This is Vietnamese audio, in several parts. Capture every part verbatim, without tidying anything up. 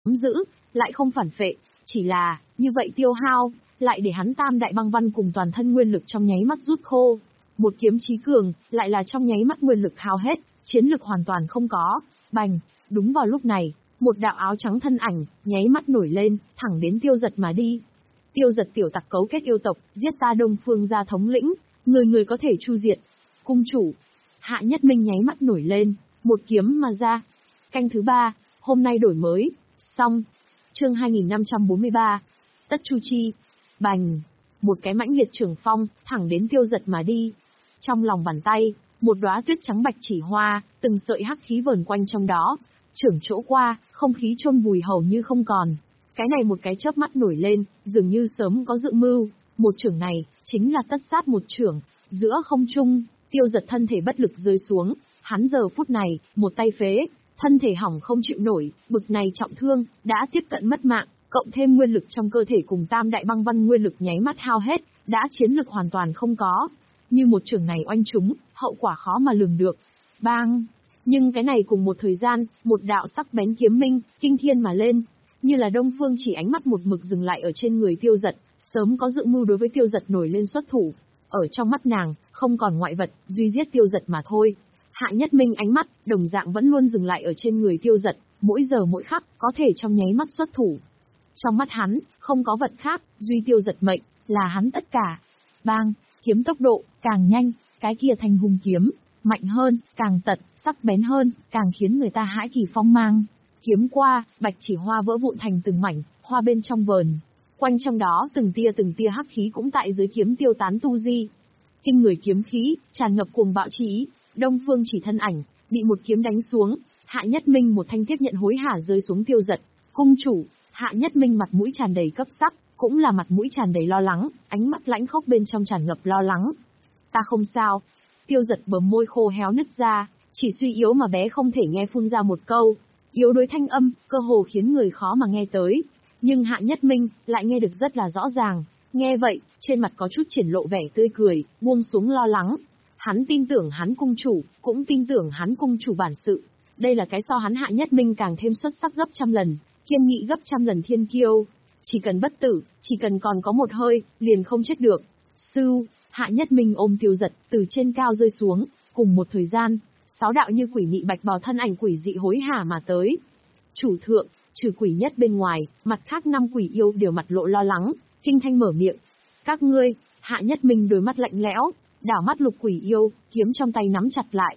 giữ, lại không phản phệ, chỉ là, như vậy tiêu hao, lại để hắn tam đại băng văn cùng toàn thân nguyên lực trong nháy mắt rút khô. Một kiếm chí cường, lại là trong nháy mắt nguyên lực hao hết, chiến lực hoàn toàn không có. Bành, đúng vào lúc này, một đạo áo trắng thân ảnh, nháy mắt nổi lên, thẳng đến Tiêu Giật mà đi. Tiêu Giật tiểu tặc cấu kết yêu tộc, giết ta Đông Phương gia thống lĩnh, người người có thể chu diệt. Cung chủ, Hạ Nhất Minh nháy mắt nổi lên, một kiếm mà ra. Canh thứ ba, hôm nay đổi mới, xong. Chương hai nghìn năm trăm bốn mươi ba, Tất Chu Chi. Bành, một cái mãnh liệt trường phong, thẳng đến Tiêu Giật mà đi. Trong lòng bàn tay, một đóa tuyết trắng bạch chỉ hoa, từng sợi hắc khí vờn quanh trong đó. Trưởng chỗ qua, không khí chôn vùi hầu như không còn. Cái này một cái chớp mắt nổi lên, dường như sớm có dự mưu. Một trưởng này, chính là tất sát một trưởng. Giữa không trung, Tiêu Giật thân thể bất lực rơi xuống. Hắn giờ phút này, một tay phế, thân thể hỏng không chịu nổi, bực này trọng thương, đã tiếp cận mất mạng. Cộng thêm nguyên lực trong cơ thể cùng tam đại băng văn nguyên lực nháy mắt hao hết, đã chiến lực hoàn toàn không có. Như một trường này oanh trúng, hậu quả khó mà lường được. Bang! Nhưng cái này cùng một thời gian, một đạo sắc bén kiếm minh, kinh thiên mà lên. Như là Đông Phương chỉ ánh mắt một mực dừng lại ở trên người Tiêu Giật, sớm có dự mưu đối với Tiêu Giật nổi lên xuất thủ. Ở trong mắt nàng, không còn ngoại vật, duy giết Tiêu Giật mà thôi. Hạ Nhất Minh ánh mắt, đồng dạng vẫn luôn dừng lại ở trên người Tiêu Giật, mỗi giờ mỗi khắc, có thể trong nháy mắt xuất thủ. Trong mắt hắn, không có vật khác, duy Tiêu Giật mệnh, là hắn tất cả. Bang, kiếm tốc độ, càng nhanh, cái kia thanh hung kiếm, mạnh hơn, càng tật, sắc bén hơn, càng khiến người ta hãi kỳ phong mang. Kiếm qua, bạch chỉ hoa vỡ vụn thành từng mảnh, hoa bên trong vờn. Quanh trong đó từng tia từng tia hắc khí cũng tại dưới kiếm tiêu tán tu di. Kinh người kiếm khí, tràn ngập cuồng bạo chi ý, Đông Phương chỉ thân ảnh, bị một kiếm đánh xuống, Hạ Nhất Minh một thanh tiếp nhận hối hả rơi xuống Tiêu Giật. Cung chủ, Hạ Nhất Minh mặt mũi tràn đầy cấp sắc, cũng là mặt mũi tràn đầy lo lắng, ánh mắt lãnh khốc bên trong tràn ngập lo lắng. Ta không sao. Tiêu Giật bờ môi khô héo nứt ra, chỉ suy yếu mà bé không thể nghe phun ra một câu. Yếu đối thanh âm, cơ hồ khiến người khó mà nghe tới. Nhưng Hạ Nhất Minh lại nghe được rất là rõ ràng. Nghe vậy, trên mặt có chút triển lộ vẻ tươi cười, buông xuống lo lắng. Hắn tin tưởng hắn cung chủ, cũng tin tưởng hắn cung chủ bản sự. Đây là cái so hắn Hạ Nhất Minh càng thêm xuất sắc gấp trăm lần, kiên nghị gấp trăm lần thiên kiêu. Chỉ cần bất tử, chỉ cần còn có một hơi, liền không chết được. Sư, Hạ Nhất Minh ôm Tiêu Giật, từ trên cao rơi xuống, cùng một thời gian, sáu đạo như quỷ mị bạch bào thân ảnh quỷ dị hối hả mà tới. Chủ thượng, trừ quỷ nhất bên ngoài, mặt khác năm quỷ yêu đều mặt lộ lo lắng, kinh thanh mở miệng. Các ngươi, Hạ Nhất Minh đôi mắt lạnh lẽo, đảo mắt lục quỷ yêu, kiếm trong tay nắm chặt lại.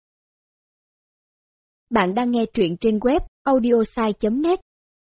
Bạn đang nghe truyện trên web audiosai chấm net.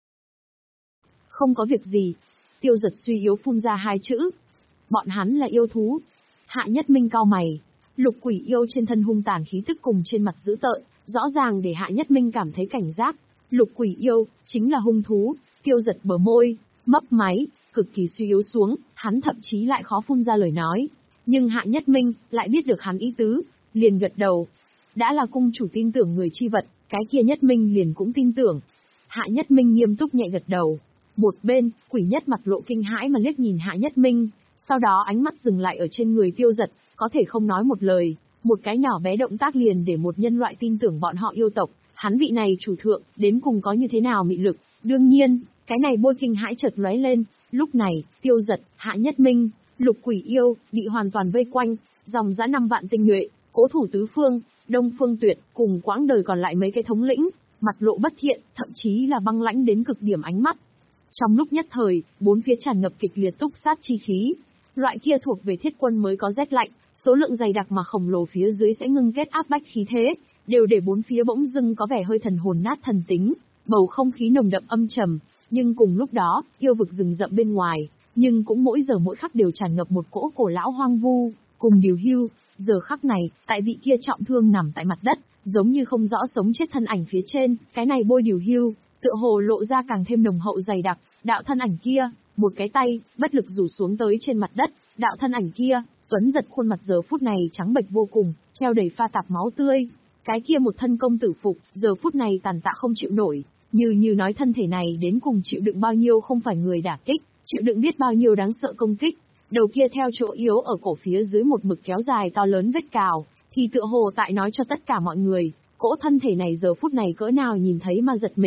Không có việc gì. Tiêu Giật suy yếu phun ra hai chữ. Bọn hắn là yêu thú. Hạ Nhất Minh cau mày. Lục quỷ yêu trên thân hung tàn khí tức cùng trên mặt dữ tợn, rõ ràng để Hạ Nhất Minh cảm thấy cảnh giác. Lục quỷ yêu, chính là hung thú. Tiêu Giật bờ môi, mấp máy, cực kỳ suy yếu xuống, hắn thậm chí lại khó phun ra lời nói. Nhưng Hạ Nhất Minh lại biết được hắn ý tứ, liền gật đầu. Đã là cung chủ tin tưởng người chi vật, cái kia Nhất Minh liền cũng tin tưởng. Hạ Nhất Minh nghiêm túc nhẹ gật đầu. Một bên, quỷ nhất mặt lộ kinh hãi mà liếc nhìn Hạ Nhất Minh, sau đó ánh mắt dừng lại ở trên người Tiêu Giật, có thể không nói một lời, một cái nhỏ bé động tác liền để một nhân loại tin tưởng bọn họ yêu tộc, hắn vị này chủ thượng, đến cùng có như thế nào mị lực. Đương nhiên, cái này bôi kinh hãi chợt lóe lên, lúc này, Tiêu Giật, Hạ Nhất Minh, lục quỷ yêu, bị hoàn toàn vây quanh, dòng dã năm vạn tinh nhuệ, cố thủ tứ phương, Đông Phương Tuyệt, cùng quãng đời còn lại mấy cái thống lĩnh, mặt lộ bất thiện, thậm chí là băng lãnh đến cực điểm ánh mắt. Trong lúc nhất thời, bốn phía tràn ngập kịch liệt túc sát chi khí. Loại kia thuộc về thiết quân mới có rét lạnh, số lượng dày đặc mà khổng lồ phía dưới sẽ ngưng kết áp bách khí thế, đều để bốn phía bỗng dưng có vẻ hơi thần hồn nát thần tính, bầu không khí nồng đậm âm trầm, nhưng cùng lúc đó, yêu vực rừng rậm bên ngoài, nhưng cũng mỗi giờ mỗi khắc đều tràn ngập một cỗ cổ lão hoang vu, cùng điều hưu. Giờ khắc này, tại vị kia trọng thương nằm tại mặt đất, giống như không rõ sống chết thân ảnh phía trên, cái này bôi điều hưu, tựa hồ lộ ra càng thêm nồng hậu dày đặc. Đạo thân ảnh kia, một cái tay, bất lực rủ xuống tới trên mặt đất, đạo thân ảnh kia, Tuấn Giật khuôn mặt giờ phút này trắng bệch vô cùng, treo đầy pha tạp máu tươi. Cái kia một thân công tử phục, giờ phút này tàn tạ không chịu nổi, như như nói thân thể này đến cùng chịu đựng bao nhiêu không phải người đả kích, chịu đựng biết bao nhiêu đáng sợ công kích. Đầu kia theo chỗ yếu ở cổ phía dưới một mực kéo dài to lớn vết cào, thì tựa hồ tại nói cho tất cả mọi người, cỗ thân thể này giờ phút này cỡ nào nhìn thấy mà giật mình.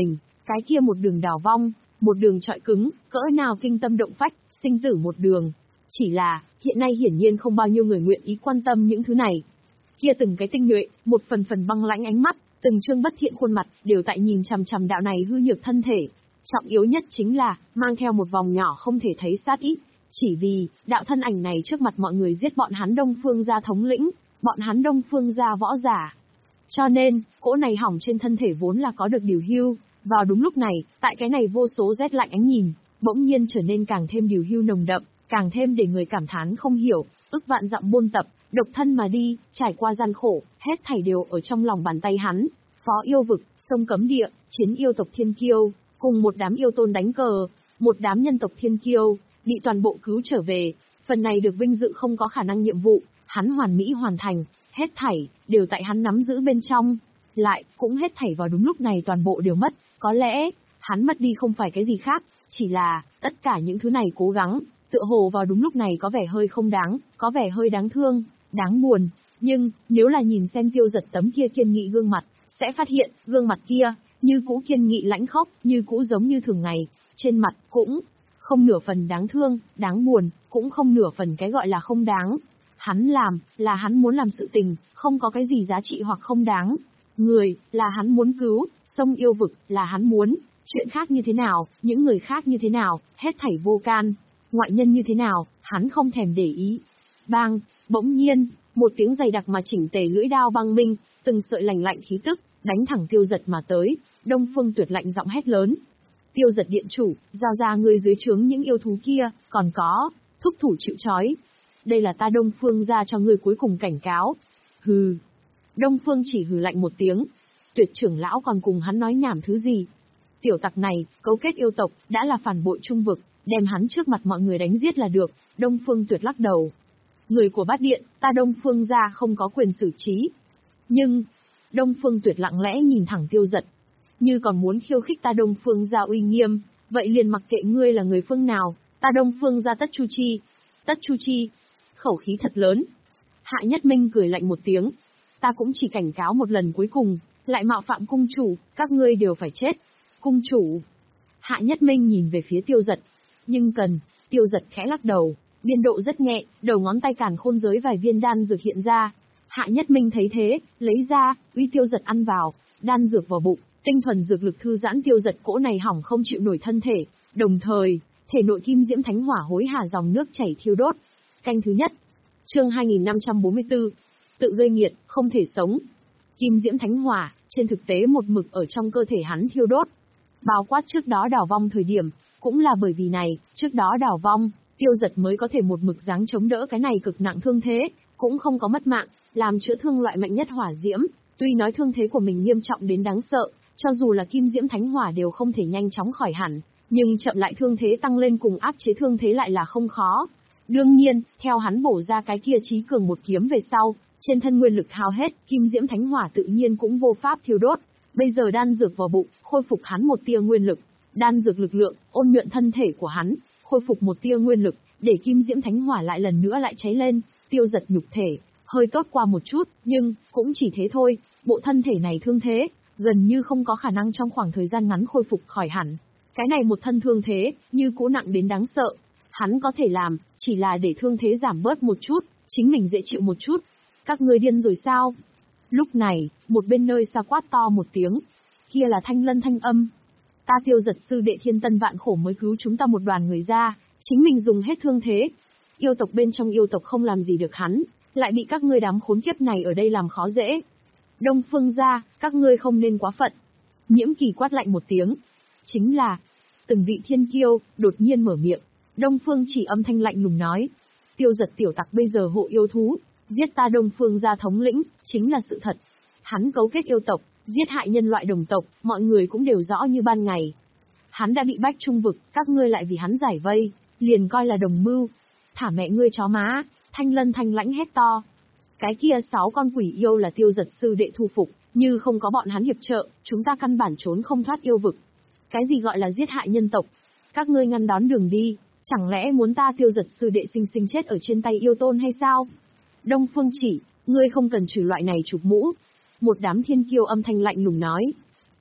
Cái kia một đường đào vong, một đường trọi cứng, cỡ nào kinh tâm động phách, sinh tử một đường. Chỉ là, hiện nay hiển nhiên không bao nhiêu người nguyện ý quan tâm những thứ này. Kia từng cái tinh nhuệ, một phần phần băng lãnh ánh mắt, từng trương bất thiện khuôn mặt, đều tại nhìn chằm chằm đạo này hư nhược thân thể. Trọng yếu nhất chính là, mang theo một vòng nhỏ không thể thấy sát ý. Chỉ vì, đạo thân ảnh này trước mặt mọi người giết bọn hắn Đông Phương gia thống lĩnh, bọn hắn Đông Phương gia võ giả. Cho nên, cỗ này hỏng trên thân thể vốn là có được điều hưu. Vào đúng lúc này, tại cái này vô số rét lạnh ánh nhìn, bỗng nhiên trở nên càng thêm điều hưu nồng đậm, càng thêm để người cảm thán không hiểu, ức vạn dặm buôn tập, độc thân mà đi, trải qua gian khổ, hết thảy đều ở trong lòng bàn tay hắn. Phó yêu vực, sông cấm địa, chiến yêu tộc thiên kiêu, cùng một đám yêu tôn đánh cờ, một đám nhân tộc thiên kiêu, bị toàn bộ cứu trở về. Phần này được vinh dự không có khả năng nhiệm vụ, hắn hoàn mỹ hoàn thành, hết thảy, đều tại hắn nắm giữ bên trong. Lại, cũng hết thảy vào đúng lúc này toàn bộ đều mất, có lẽ, hắn mất đi không phải cái gì khác, chỉ là, tất cả những thứ này cố gắng, tựa hồ vào đúng lúc này có vẻ hơi không đáng, có vẻ hơi đáng thương, đáng buồn. Nhưng, nếu là nhìn xem Tiêu Giật tấm kia kiên nghị gương mặt, sẽ phát hiện, gương mặt kia, như cũ kiên nghị lãnh khốc, như cũ giống như thường ngày, trên mặt, cũng không nửa phần đáng thương, đáng buồn, cũng không nửa phần cái gọi là không đáng. Hắn làm, là hắn muốn làm sự tình, không có cái gì giá trị hoặc không đáng. Người, là hắn muốn cứu, sông yêu vực, là hắn muốn, chuyện khác như thế nào, những người khác như thế nào, hết thảy vô can, ngoại nhân như thế nào, hắn không thèm để ý. Bang, bỗng nhiên, một tiếng dày đặc mà chỉnh tề lưỡi đao băng minh, từng sợi lạnh lạnh khí tức, đánh thẳng Tiêu Giật mà tới. Đông Phương Tuyệt lạnh giọng hét lớn. Tiêu Giật điện chủ, giao ra người dưới trướng những yêu thú kia, còn có, thúc thủ chịu trói. Đây là ta Đông Phương ra cho ngươi cuối cùng cảnh cáo. Hừ. Đông Phương chỉ hừ lạnh một tiếng. Tuyệt trưởng lão còn cùng hắn nói nhảm thứ gì? Tiểu tặc này, cấu kết yêu tộc, đã là phản bội trung vực, đem hắn trước mặt mọi người đánh giết là được. Đông Phương Tuyệt lắc đầu. Người của Bát Điện, ta Đông Phương ra không có quyền xử trí. Nhưng, Đông Phương Tuyệt lặng lẽ nhìn thẳng Tiêu Giật. Như còn muốn khiêu khích ta Đông Phương ra uy nghiêm, vậy liền mặc kệ ngươi là người phương nào, ta Đông Phương ra tất chu chi. Tất chu chi. Khẩu khí thật lớn. Hạ Nhất Minh cười lạnh một tiếng. Ta cũng chỉ cảnh cáo một lần cuối cùng, lại mạo phạm cung chủ, các ngươi đều phải chết. Cung chủ. Hạ Nhất Minh nhìn về phía Tiêu Giật. Nhưng cần, Tiêu Giật khẽ lắc đầu, biên độ rất nhẹ, đầu ngón tay càn khôn giới vài viên đan dược hiện ra. Hạ Nhất Minh thấy thế, lấy ra, uy Tiêu Giật ăn vào, đan dược vào bụng, tinh thuần dược lực thư giãn Tiêu Giật cỗ này hỏng không chịu nổi thân thể, đồng thời, thể nội kim diễm thánh hỏa hối hả dòng nước chảy thiêu đốt. Canh thứ nhất. Chương hai nghìn năm trăm bốn mươi tư. Tự gây nghiệt, không thể sống. Kim diễm thánh hỏa, trên thực tế một mực ở trong cơ thể hắn thiêu đốt. Bao quát trước đó đào vong thời điểm, cũng là bởi vì này, trước đó đào vong, Tiêu Giật mới có thể một mực dáng chống đỡ cái này cực nặng thương thế, cũng không có mất mạng, làm chữa thương loại mạnh nhất hỏa diễm. Tuy nói thương thế của mình nghiêm trọng đến đáng sợ, cho dù là kim diễm thánh hỏa đều không thể nhanh chóng khỏi hẳn, nhưng chậm lại thương thế tăng lên cùng áp chế thương thế lại là không khó. Đương nhiên, theo hắn bổ ra cái kia chí cường một kiếm về sau, trên thân nguyên lực hao hết, kim diễm thánh hỏa tự nhiên cũng vô pháp thiêu đốt. Bây giờ đan dược vào bụng, khôi phục hắn một tia nguyên lực. Đan dược lực lượng, ôn nhuận thân thể của hắn, khôi phục một tia nguyên lực, để kim diễm thánh hỏa lại lần nữa lại cháy lên. Tiêu Giật nhục thể, hơi tốt qua một chút, nhưng, cũng chỉ thế thôi, bộ thân thể này thương thế, gần như không có khả năng trong khoảng thời gian ngắn khôi phục khỏi hẳn. Cái này một thân thương thế, như cũ nặng đến đáng sợ. Hắn có thể làm, chỉ là để thương thế giảm bớt một chút, chính mình dễ chịu một chút. Các ngươi điên rồi sao? Lúc này, một bên nơi xa quát to một tiếng. Kia là Thanh Lân thanh âm. Ta Tiêu Giật sư đệ thiên tân vạn khổ mới cứu chúng ta một đoàn người ra, chính mình dùng hết thương thế. Yêu tộc bên trong yêu tộc không làm gì được hắn, lại bị các ngươi đám khốn kiếp này ở đây làm khó dễ. Đông Phương gia, các ngươi không nên quá phận. Nhiễm Kỳ quát lạnh một tiếng. Chính là, từng vị thiên kiêu, đột nhiên mở miệng. Đông Phương chỉ âm thanh lạnh lùng nói. Tiêu Giật tiểu tặc bây giờ hộ yêu thú, giết ta Đông Phương gia thống lĩnh, chính là sự thật. Hắn cấu kết yêu tộc, giết hại nhân loại đồng tộc, mọi người cũng đều rõ như ban ngày. Hắn đã bị bách trung vực, các ngươi lại vì hắn giải vây, liền coi là đồng mưu. Thả mẹ ngươi chó má, Thanh Lân thanh lãnh hét to. Cái kia sáu con quỷ yêu là Tiêu Giật sư đệ thu phục, như không có bọn hắn hiệp trợ, chúng ta căn bản trốn không thoát yêu vực. Cái gì gọi là giết hại nhân tộc? Các ngươi ngăn đón đường đi, chẳng lẽ muốn ta Tiêu Giật sư đệ sinh sinh chết ở trên tay yêu tôn hay sao? Đông Phương chỉ, ngươi không cần trừ loại này chụp mũ. Một đám thiên kiêu âm thanh lạnh lùng nói.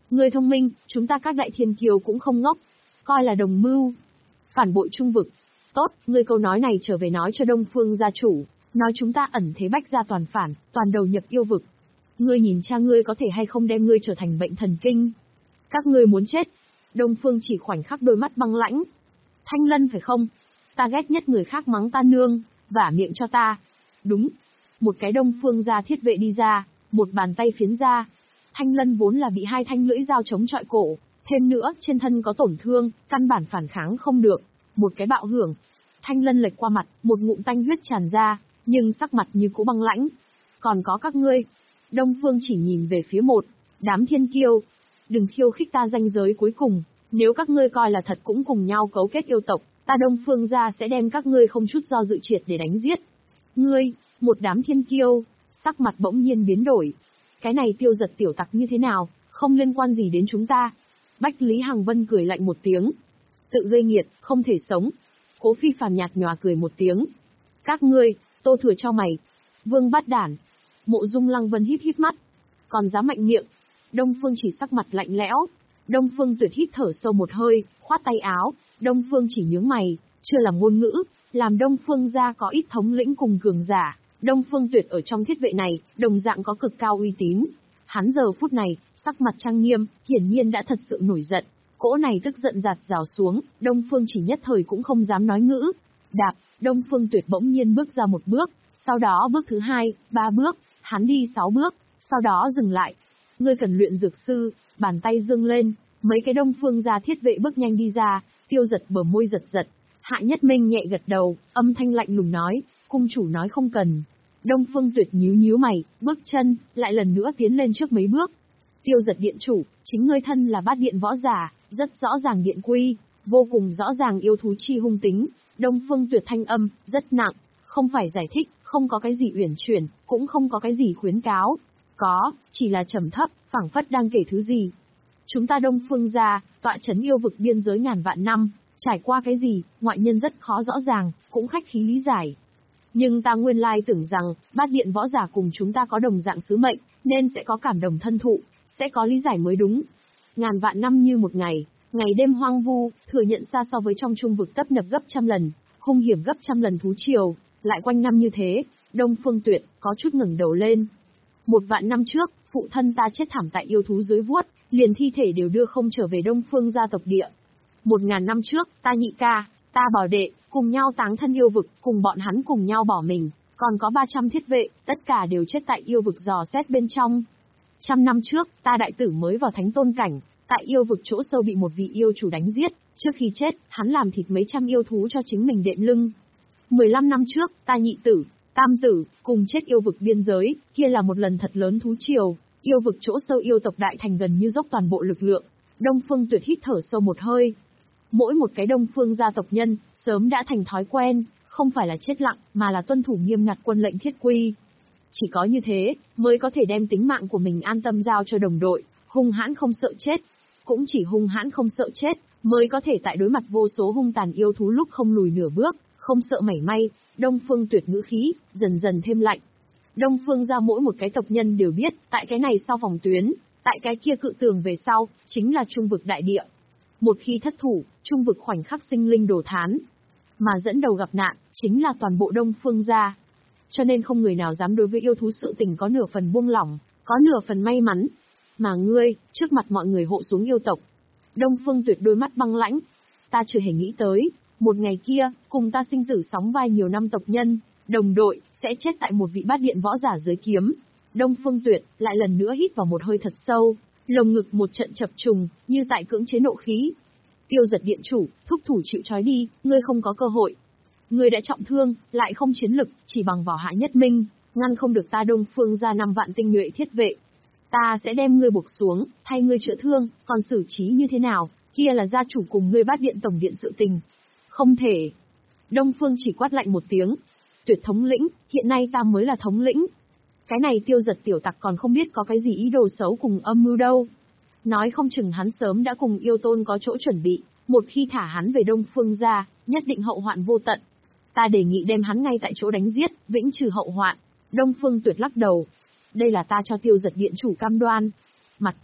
Ngươi thông minh, chúng ta các đại thiên kiêu cũng không ngốc. Coi là đồng mưu. Phản bội trung vực. Tốt, ngươi câu nói này trở về nói cho Đông Phương gia chủ, nói chúng ta ẩn thế bách gia toàn phản, toàn đầu nhập yêu vực. Ngươi nhìn cha ngươi có thể hay không đem ngươi trở thành bệnh thần kinh. Các ngươi muốn chết. Đông Phương chỉ khoảnh khắc đôi mắt băng lãnh. Thanh Lân phải không? Ta ghét nhất người khác mắng ta nương, vả miệng cho ta. Đúng. Một cái Đông Phương gia thiết vệ đi ra, một bàn tay phiến ra. Thanh Lân vốn là bị hai thanh lưỡi dao chống chọi cổ, thêm nữa trên thân có tổn thương, căn bản phản kháng không được. Một cái bạo hưởng. Thanh Lân lệch qua mặt, một ngụm tanh huyết tràn ra, nhưng sắc mặt như cũ băng lãnh. Còn có các ngươi. Đông Phương chỉ nhìn về phía một, đám thiên kiêu. Đừng khiêu khích ta ranh giới cuối cùng, nếu các ngươi coi là thật cũng cùng nhau cấu kết yêu tộc, ta Đông Phương gia sẽ đem các ngươi không chút do dự triệt để đánh giết. Ngươi, một đám thiên kiêu, sắc mặt bỗng nhiên biến đổi. Cái này Tiêu Giật tiểu tặc như thế nào, không liên quan gì đến chúng ta. Bách Lý Hằng Vân cười lạnh một tiếng. Tự gây nghiệt, không thể sống. Cố Phi Phàm nhạt nhòa cười một tiếng. Các ngươi, Tô Thừa cho mày. Vương Bát Đản. Mộ Dung Lăng Vân híp híp mắt. Còn dám mạnh miệng. Đông Phương chỉ sắc mặt lạnh lẽo. Đông Phương Tuyệt hít thở sâu một hơi, khoát tay áo. Đông Phương chỉ nhướng mày, chưa làm ngôn ngữ, làm Đông Phương gia có ít thống lĩnh cùng cường giả. Đông Phương Tuyệt ở trong thiết vệ này, đồng dạng có cực cao uy tín. Hắn giờ phút này, sắc mặt trang nghiêm, hiển nhiên đã thật sự nổi giận. Cỗ này tức giận giạt rào xuống, Đông Phương chỉ nhất thời cũng không dám nói ngữ. Đạp, Đông Phương Tuyệt bỗng nhiên bước ra một bước, sau đó bước thứ hai, ba bước, hắn đi sáu bước, sau đó dừng lại. Ngươi cần luyện dược sư, bàn tay dương lên, mấy cái Đông Phương gia thiết vệ bước nhanh đi ra, Tiêu Giật bờ môi giật giật. Hạ Nhất Minh nhẹ gật đầu, âm thanh lạnh lùng nói, cung chủ nói không cần. Đông Phương Tuyệt nhíu nhíu mày, bước chân, lại lần nữa tiến lên trước mấy bước. Tiêu Giật điện chủ, chính ngươi thân là bát điện võ giả, rất rõ ràng điện quy, vô cùng rõ ràng yêu thú chi hung tính. Đông Phương Tuyệt thanh âm, rất nặng, không phải giải thích, không có cái gì uyển chuyển, cũng không có cái gì khuyến cáo. Có, chỉ là trầm thấp, phảng phất đang kể thứ gì. Chúng ta Đông Phương gia, tọa trấn yêu vực biên giới ngàn vạn năm, trải qua cái gì, ngoại nhân rất khó rõ ràng, cũng khách khí lý giải. Nhưng ta nguyên lai tưởng rằng, bát điện võ giả cùng chúng ta có đồng dạng sứ mệnh, nên sẽ có cảm đồng thân thụ, sẽ có lý giải mới đúng. Ngàn vạn năm như một ngày, ngày đêm hoang vu, thừa nhận xa so với trong trung vực tấp nập gấp trăm lần, hung hiểm gấp trăm lần thú triều, lại quanh năm như thế, Đông Phương Tuyệt có chút ngẩng đầu lên. Một vạn năm trước, phụ thân ta chết thảm tại yêu thú dưới vuốt, liền thi thể đều đưa không trở về Đông Phương gia tộc địa. Một ngàn năm trước, ta nhị ca, ta bảo đệ, cùng nhau táng thân yêu vực, cùng bọn hắn cùng nhau bỏ mình, còn có ba trăm thiết vệ, tất cả đều chết tại yêu vực dò xét bên trong. Trăm năm trước, ta đại tử mới vào thánh tôn cảnh, tại yêu vực chỗ sâu bị một vị yêu chủ đánh giết, trước khi chết, hắn làm thịt mấy trăm yêu thú cho chính mình đệm lưng. Mười lăm năm trước, ta nhị tử, tam tử, cùng chết yêu vực biên giới, kia là một lần thật lớn thú triều, yêu vực chỗ sâu yêu tộc đại thành gần như dốc toàn bộ lực lượng. Đông Phương Tuyệt hít thở sâu một hơi. Mỗi một cái Đông Phương gia tộc nhân, sớm đã thành thói quen, không phải là chết lặng, mà là tuân thủ nghiêm ngặt quân lệnh thiết quy. Chỉ có như thế, mới có thể đem tính mạng của mình an tâm giao cho đồng đội, hung hãn không sợ chết. Cũng chỉ hung hãn không sợ chết, mới có thể tại đối mặt vô số hung tàn yêu thú lúc không lùi nửa bước, không sợ mảy may. Đông Phương Tuyệt ngữ khí, dần dần thêm lạnh. Đông Phương gia mỗi một cái tộc nhân đều biết, tại cái này sau phòng tuyến, tại cái kia cự tường về sau, chính là trung vực đại địa. Một khi thất thủ, trung vực khoảnh khắc sinh linh đổ thán. Mà dẫn đầu gặp nạn, chính là toàn bộ Đông Phương gia. Cho nên không người nào dám đối với yêu thú sự tình có nửa phần buông lỏng, có nửa phần may mắn. Mà ngươi, trước mặt mọi người hộ xuống yêu tộc. Đông Phương Tuyệt đôi mắt băng lãnh. Ta chưa hề nghĩ tới, một ngày kia, cùng ta sinh tử sóng vai nhiều năm tộc nhân, đồng đội, sẽ chết tại một vị bát điện võ giả dưới kiếm. Đông Phương Tuyệt lại lần nữa hít vào một hơi thật sâu, lồng ngực một trận chập trùng, như tại cưỡng chế nộ khí. Tiêu Giật điện chủ, thúc thủ chịu trói đi, ngươi không có cơ hội. Ngươi đã trọng thương, lại không chiến lực, chỉ bằng vào Hạ Nhất Minh, ngăn không được ta Đông Phương gia năm vạn tinh nhuệ thiết vệ. Ta sẽ đem ngươi buộc xuống, thay ngươi chữa thương, còn xử trí như thế nào, kia là gia chủ cùng ngươi bát điện tổng điện sự tình. Không thể. Đông Phương chỉ quát lạnh một tiếng. Tuyệt thống lĩnh, hiện nay ta mới là thống lĩnh. Cái này Tiêu Giật tiểu tặc còn không biết có cái gì ý đồ xấu cùng âm mưu đâu. Nói không chừng hắn sớm đã cùng yêu tôn có chỗ chuẩn bị, một khi thả hắn về Đông Phương gia, nhất định hậu hoạn vô tận. Ta đề nghị đem hắn ngay tại chỗ đánh giết, vĩnh trừ hậu hoạn. Đông Phương Tuyệt lắc đầu. Đây là ta cho Tiêu Giật điện chủ cam đoan. Mặt khác,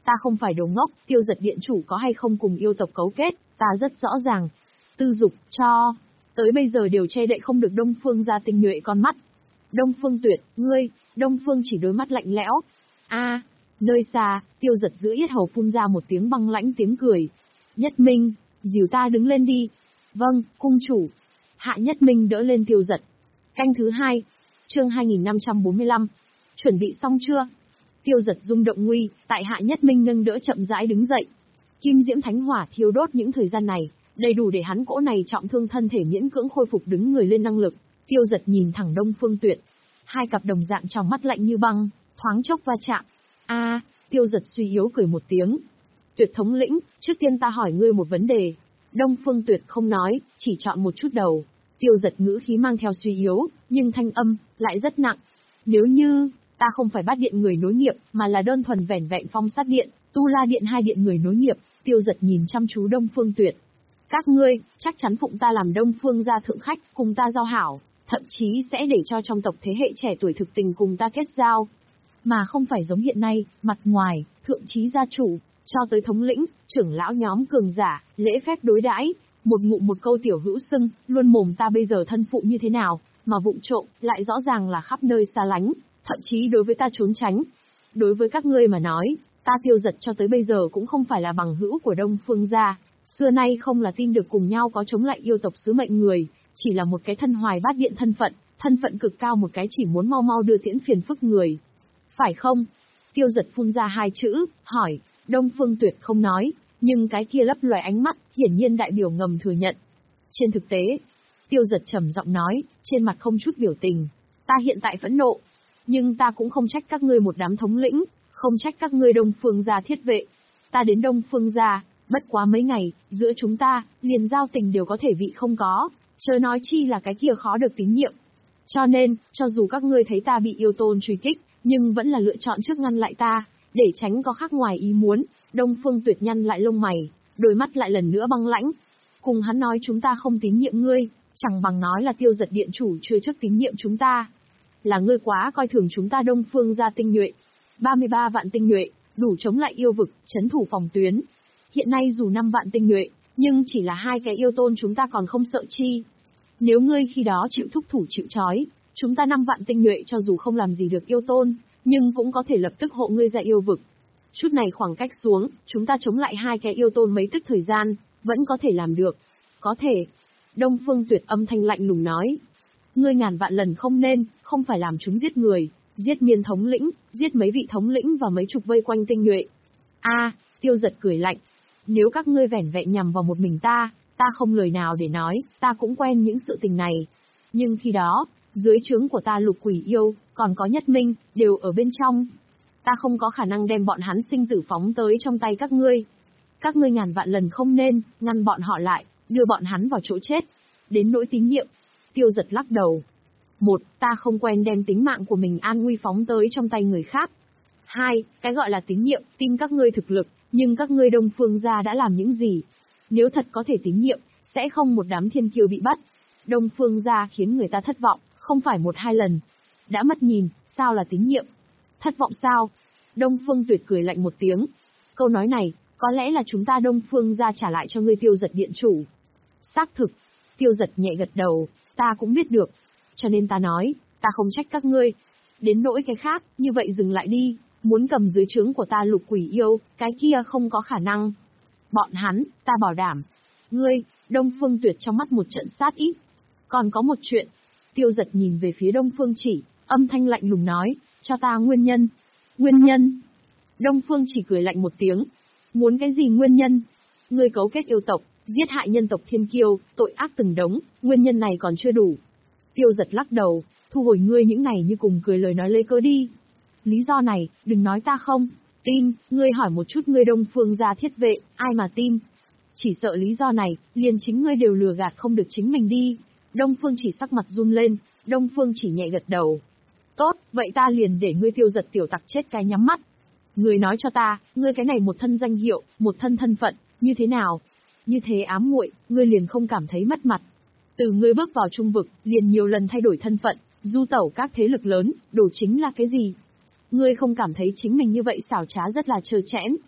Ta không phải đồ ngốc, Tiêu Giật điện chủ có hay không cùng yêu tộc cấu kết, ta rất rõ ràng. Tư Dục, cho tới bây giờ đều che đậy không được Đông Phương gia tinh nhuệ con mắt. Đông Phương Tuyệt, ngươi, Đông Phương chỉ đôi mắt lạnh lẽo. A, nơi xa, Tiêu Giật giữa yết hầu phun ra một tiếng băng lãnh tiếng cười. Nhất Minh, dìu ta đứng lên đi. Vâng, cung chủ. Hạ Nhất Minh đỡ lên Tiêu Giật. Canh thứ hai, chương hai nghìn năm trăm bốn mươi lăm. Chuẩn bị xong chưa? Tiêu Giật rung động nguy, tại Hạ Nhất Minh nâng đỡ chậm rãi đứng dậy. Kim diễm thánh hỏa thiêu đốt những thời gian này, đầy đủ để hắn cỗ này trọng thương thân thể miễn cưỡng khôi phục đứng người lên năng lực. Tiêu Giật nhìn thẳng Đông Phương Tuyệt, hai cặp đồng dạng trong mắt lạnh như băng, thoáng chốc va chạm. A, Tiêu Giật suy yếu cười một tiếng. Tuyệt thống lĩnh, trước tiên ta hỏi ngươi một vấn đề. Đông Phương Tuyệt không nói, chỉ chọn một chút đầu. Tiêu Giật ngữ khí mang theo suy yếu, nhưng thanh âm lại rất nặng. Nếu như ta không phải Bát Điện người nối nghiệp, mà là đơn thuần vẻn vẹn Phong Sát Điện, Tu La Điện hai điện người nối nghiệp, Tiêu Giật nhìn chăm chú Đông Phương Tuyệt. Các ngươi, chắc chắn phụng ta làm Đông Phương gia thượng khách, cùng ta giao hảo, thậm chí sẽ để cho trong tộc thế hệ trẻ tuổi thực tình cùng ta kết giao. Mà không phải giống hiện nay, mặt ngoài, thượng chí gia chủ, cho tới thống lĩnh, trưởng lão nhóm cường giả, lễ phép đối đãi, một ngụm một câu tiểu hữu xưng, luôn mồm ta bây giờ thân phụ như thế nào, mà vụng trộm, lại rõ ràng là khắp nơi xa lánh, thậm chí đối với ta trốn tránh. Đối với các ngươi mà nói, ta Tiêu Giật cho tới bây giờ cũng không phải là bằng hữu của Đông Phương gia, xưa nay không là tin được cùng nhau có chống lại yêu tộc sứ mệnh người, chỉ là một cái thân hoài Bát Điện thân phận, thân phận cực cao một cái chỉ muốn mau mau đưa tiễn phiền phức người. Phải không? Tiêu Giật phun ra hai chữ, hỏi. Đông Phương Tuyệt không nói, nhưng cái kia lấp loài ánh mắt, hiển nhiên đại biểu ngầm thừa nhận. Trên thực tế, Tiêu Giật trầm giọng nói, trên mặt không chút biểu tình. Ta hiện tại phẫn nộ, nhưng ta cũng không trách các ngươi một đám thống lĩnh, không trách các ngươi Đông Phương gia thiết vệ. Ta đến Đông Phương gia, bất quá mấy ngày, giữa chúng ta, liền giao tình đều có thể vị không có, chớ nói chi là cái kia khó được tín nhiệm. Cho nên, cho dù các ngươi thấy ta bị yêu tôn truy kích, nhưng vẫn là lựa chọn trước ngăn lại ta, để tránh có khác ngoài ý muốn. Đông Phương Tuyệt nhăn lại lông mày, đôi mắt lại lần nữa băng lãnh. Cùng hắn nói chúng ta không tín nhiệm ngươi, chẳng bằng nói là Tiêu Giật điện chủ chưa trước tín nhiệm chúng ta. Là ngươi quá coi thường chúng ta Đông Phương gia tinh nhuệ. ba mươi ba vạn tinh nhuệ, đủ chống lại yêu vực, trấn thủ phòng tuyến. Hiện nay dù năm vạn tinh nhuệ, nhưng chỉ là hai cái yêu tôn chúng ta còn không sợ chi. Nếu ngươi khi đó chịu thúc thủ chịu trói, chúng ta năm vạn tinh nhuệ cho dù không làm gì được yêu tôn, nhưng cũng có thể lập tức hộ ngươi ra yêu vực. Chút này khoảng cách xuống, chúng ta chống lại hai cái yêu tôn mấy tức thời gian, vẫn có thể làm được. Có thể. Đông Phương Tuyệt âm thanh lạnh lùng nói. Ngươi ngàn vạn lần không nên, không phải làm chúng giết người, giết miên thống lĩnh, giết mấy vị thống lĩnh và mấy chục vây quanh tinh nhuệ. A, Tiêu Giật cười lạnh. Nếu các ngươi vẻn vẹn nhằm vào một mình ta, ta không lời nào để nói, ta cũng quen những sự tình này. Nhưng khi đó, dưới trướng của ta Lục Quỷ Yêu, còn có Nhất Minh, đều ở bên trong. Ta không có khả năng đem bọn hắn sinh tử phóng tới trong tay các ngươi. Các ngươi ngàn vạn lần không nên, ngăn bọn họ lại, đưa bọn hắn vào chỗ chết. Đến nỗi tín nhiệm, Tiêu Giật lắc đầu. Một, ta không quen đem tính mạng của mình an nguy phóng tới trong tay người khác. Hai, cái gọi là tín nhiệm, tin các ngươi thực lực, nhưng các ngươi Đông Phương gia đã làm những gì? Nếu thật có thể tín nhiệm, sẽ không một đám thiên kiêu bị bắt. Đông Phương gia khiến người ta thất vọng, không phải một hai lần. Đã mất nhìn, sao là tín nhiệm? Thất vọng sao? Đông Phương Tuyệt cười lạnh một tiếng. Câu nói này, có lẽ là chúng ta Đông Phương gia trả lại cho ngươi Tiêu Giật điện chủ. Xác thực. Tiêu Giật nhẹ gật đầu, ta cũng biết được. Cho nên ta nói, ta không trách các ngươi. Đến nỗi cái khác, như vậy dừng lại đi. Muốn cầm dưới trướng của ta Lục Quỷ Yêu, cái kia không có khả năng. Bọn hắn, ta bảo đảm. Ngươi, Đông Phương Tuyệt trong mắt một trận sát ý. Còn có một chuyện. Tiêu Giật nhìn về phía Đông Phương Chỉ, âm thanh lạnh lùng nói, cho ta nguyên nhân. Nguyên nhân? Đông Phương Chỉ cười lạnh một tiếng. Muốn cái gì nguyên nhân? Ngươi cấu kết yêu tộc, giết hại nhân tộc thiên kiêu, tội ác từng đống, nguyên nhân này còn chưa đủ. Tiêu Giật lắc đầu, thu hồi ngươi những này như cùng cười lời nói lấy cớ đi. Lý do này, đừng nói ta không tin, ngươi hỏi một chút ngươi Đông Phương gia thiết vệ, ai mà tin. Chỉ sợ lý do này, liền chính ngươi đều lừa gạt không được chính mình đi. Đông Phương Chỉ sắc mặt run lên, Đông Phương Chỉ nhẹ gật đầu. Tốt, vậy ta liền để ngươi Tiêu Giật tiểu tặc chết cái nhắm mắt. Ngươi nói cho ta, ngươi cái này một thân danh hiệu, một thân thân phận, như thế nào? Như thế ám muội, ngươi liền không cảm thấy mất mặt. Từ ngươi bước vào trung vực, liền nhiều lần thay đổi thân phận, du tẩu các thế lực lớn, đồ chính là cái gì? Ngươi không cảm thấy chính mình như vậy xảo trá rất là trơ trẽn,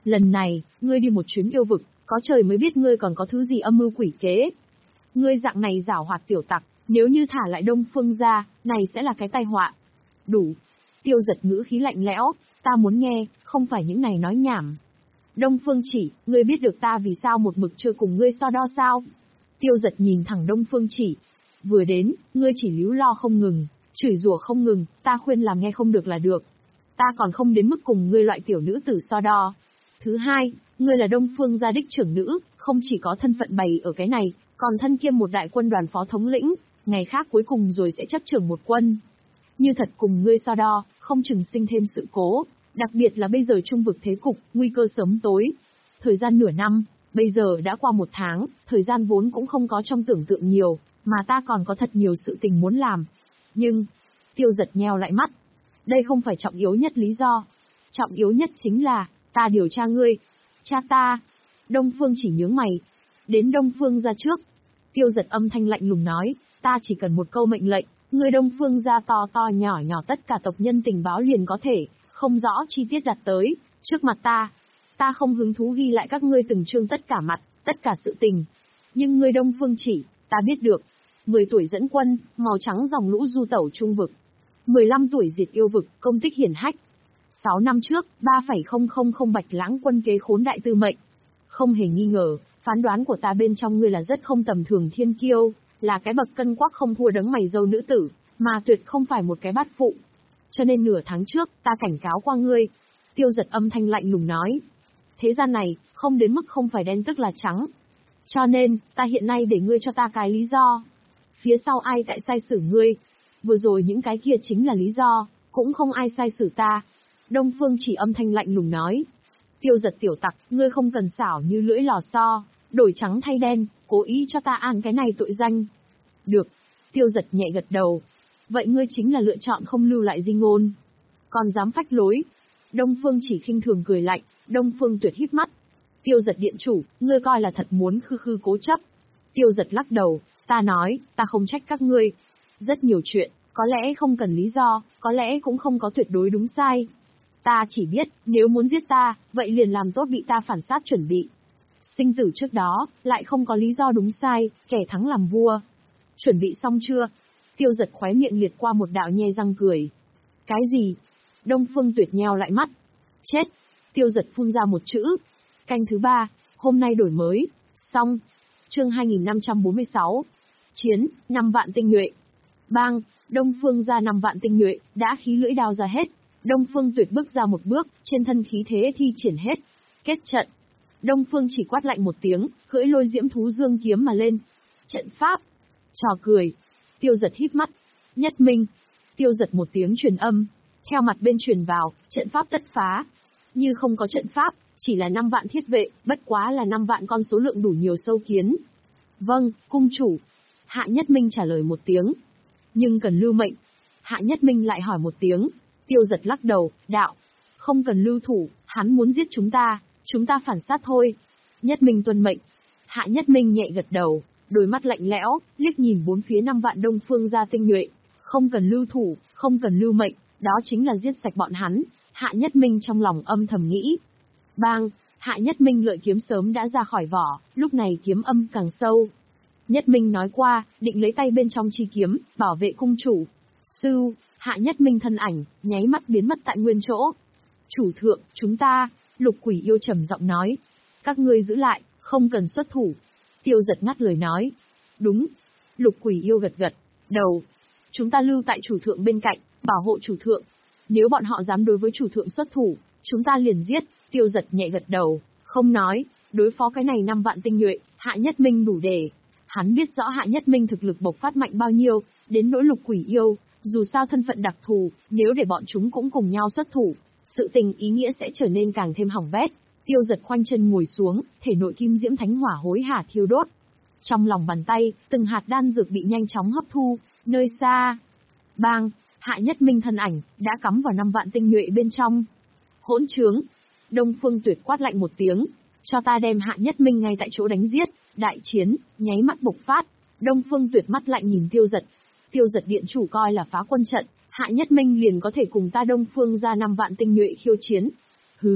Lần này, ngươi đi một chuyến yêu vực, có trời mới biết ngươi còn có thứ gì âm mưu quỷ kế. Ngươi dạng này giảo hoạt tiểu tặc, nếu như thả lại Đông Phương ra, này sẽ là cái tai họa. Đủ. Tiêu Giật ngữ khí lạnh lẽo, ta muốn nghe, không phải những này nói nhảm. Đông Phương Chỉ, ngươi biết được ta vì sao một mực chưa cùng ngươi so đo sao? Tiêu Giật nhìn thẳng Đông Phương Chỉ. Vừa đến, ngươi chỉ líu lo không ngừng, chửi rủa không ngừng, ta khuyên làm nghe không được là được. Ta còn không đến mức cùng ngươi loại tiểu nữ tử so đo. Thứ hai, ngươi là Đông Phương gia đích trưởng nữ, không chỉ có thân phận bày ở cái này, còn thân kiêm một đại quân đoàn phó thống lĩnh, ngày khác cuối cùng rồi sẽ chấp trưởng một quân. Như thật cùng ngươi so đo, không chừng sinh thêm sự cố, đặc biệt là bây giờ trung vực thế cục, nguy cơ sớm tối. Thời gian nửa năm, bây giờ đã qua một tháng, thời gian vốn cũng không có trong tưởng tượng nhiều, mà ta còn có thật nhiều sự tình muốn làm. Nhưng, Tiêu Giật nheo lại mắt. Đây không phải trọng yếu nhất lý do. Trọng yếu nhất chính là, ta điều tra ngươi. Cha ta. Đông Phương Chỉ nhướng mày. Đến Đông Phương ra trước. Tiêu Giật âm thanh lạnh lùng nói, ta chỉ cần một câu mệnh lệnh, ngươi Đông Phương ra to to nhỏ nhỏ tất cả tộc nhân tình báo liền có thể, không rõ chi tiết đặt tới, trước mặt ta. Ta không hứng thú ghi lại các ngươi từng chương tất cả mặt, tất cả sự tình. Nhưng ngươi Đông Phương Chỉ, ta biết được. mười tuổi dẫn quân, màu trắng dòng lũ du tẩu trung vực. mười lăm tuổi diệt yêu vực, công tích hiển hách. sáu năm trước, ba phẩy không không không bạch lãng quân kế khốn đại tư mệnh. Không hề nghi ngờ, phán đoán của ta bên trong ngươi là rất không tầm thường thiên kiêu, là cái bậc cân quắc không thua đấng mày râu nữ tử, mà tuyệt không phải một cái bát phụ. Cho nên nửa tháng trước, ta cảnh cáo qua ngươi. Tiêu Giật âm thanh lạnh lùng nói. Thế gian này, không đến mức không phải đen tức là trắng. Cho nên, ta hiện nay để ngươi cho ta cái lý do. Phía sau ai tại sai xử ngươi? Vừa rồi những cái kia chính là lý do, cũng không ai sai xử ta. Đông Phương Chỉ âm thanh lạnh lùng nói. Tiêu Giật tiểu tặc, ngươi không cần xảo như lưỡi lò xo, đổi trắng thay đen, cố ý cho ta an cái này tội danh. Được. Tiêu Giật nhẹ gật đầu. Vậy ngươi chính là lựa chọn không lưu lại di ngôn. Còn dám phách lối. Đông Phương Chỉ khinh thường cười lạnh, Đông Phương Tuyệt híp mắt. Tiêu Giật điện chủ, ngươi coi là thật muốn khư khư cố chấp. Tiêu Giật lắc đầu, ta nói, ta không trách các ngươi. Rất nhiều chuyện, có lẽ không cần lý do, có lẽ cũng không có tuyệt đối đúng sai. Ta chỉ biết, nếu muốn giết ta, vậy liền làm tốt bị ta phản sát chuẩn bị. Sinh tử trước đó, lại không có lý do đúng sai, kẻ thắng làm vua. Chuẩn bị xong chưa? Tiêu Giật khóe miệng liệt qua một đạo nhe răng cười. Cái gì? Đông Phương Tuyệt nheo lại mắt. Chết! Tiêu Giật phun ra một chữ. Canh thứ ba, hôm nay đổi mới. Xong. Chương hai nghìn năm trăm bốn mươi sáu. Chiến, năm vạn tinh nhuệ. Bang, Đông Phương ra năm vạn tinh nhuệ, đã khí lưỡi đao ra hết. Đông Phương Tuyệt bước ra một bước, trên thân khí thế thi triển hết. Kết trận. Đông Phương Chỉ quát lạnh một tiếng, cưỡi lôi diễm thú dương kiếm mà lên. Trận pháp. Trò cười. Tiêu Giật híp mắt. Nhất minh. Tiêu Giật một tiếng truyền âm. Theo mặt bên truyền vào, trận pháp tất phá. Như không có trận pháp, chỉ là năm vạn thiết vệ, bất quá là năm vạn con số lượng đủ nhiều sâu kiến. Vâng, cung chủ. Hạ Nhất Minh trả lời một tiếng. Nhưng cần lưu mệnh. Hạ Nhất Minh lại hỏi một tiếng. Tiêu Giật lắc đầu, đạo. Không cần lưu thủ, hắn muốn giết chúng ta, chúng ta phản sát thôi. Nhất Minh tuân mệnh. Hạ Nhất Minh nhẹ gật đầu, đôi mắt lạnh lẽo, liếc nhìn bốn phía năm vạn Đông Phương gia tinh nhuệ. Không cần lưu thủ, không cần lưu mệnh, đó chính là giết sạch bọn hắn. Hạ Nhất Minh trong lòng âm thầm nghĩ. Bang, Hạ Nhất Minh lợi kiếm sớm đã ra khỏi vỏ, lúc này kiếm âm càng sâu. Nhất Minh nói qua, định lấy tay bên trong chi kiếm, bảo vệ cung chủ. Sư, Hạ Nhất Minh thân ảnh, nháy mắt biến mất tại nguyên chỗ. Chủ thượng, chúng ta, Lục Quỷ Yêu trầm giọng nói. Các ngươi giữ lại, không cần xuất thủ. Tiêu Giật ngắt lời nói. Đúng. Lục Quỷ Yêu gật gật, đầu. Chúng ta lưu tại chủ thượng bên cạnh, bảo hộ chủ thượng. Nếu bọn họ dám đối với chủ thượng xuất thủ, chúng ta liền giết. Tiêu Giật nhẹ gật đầu, không nói, đối phó cái này năm vạn tinh nhuệ, Hạ Nhất Minh đủ để. Hắn biết rõ Hạ Nhất Minh thực lực bộc phát mạnh bao nhiêu, đến nỗi Lục Quỷ Yêu, dù sao thân phận đặc thù, nếu để bọn chúng cũng cùng nhau xuất thủ, sự tình ý nghĩa sẽ trở nên càng thêm hỏng bét. Tiêu Giật khoanh chân ngồi xuống, thể nội kim diễm thánh hỏa hối hả thiêu đốt. Trong lòng bàn tay, từng hạt đan dược bị nhanh chóng hấp thu, nơi xa. Bang, Hạ Nhất Minh thân ảnh, đã cắm vào năm vạn tinh nhuệ bên trong. Hỗn trướng. Đông Phương Tuyệt quát lạnh một tiếng, cho ta đem Hạ Nhất Minh ngay tại chỗ đánh giết. Đại chiến, nháy mắt bộc phát. Đông Phương Tuyệt mắt lạnh nhìn Tiêu Giật. Tiêu Giật điện chủ coi là phá quân trận, Hạ Nhất Minh liền có thể cùng ta Đông Phương ra năm vạn tinh nhuệ khiêu chiến. Hừ,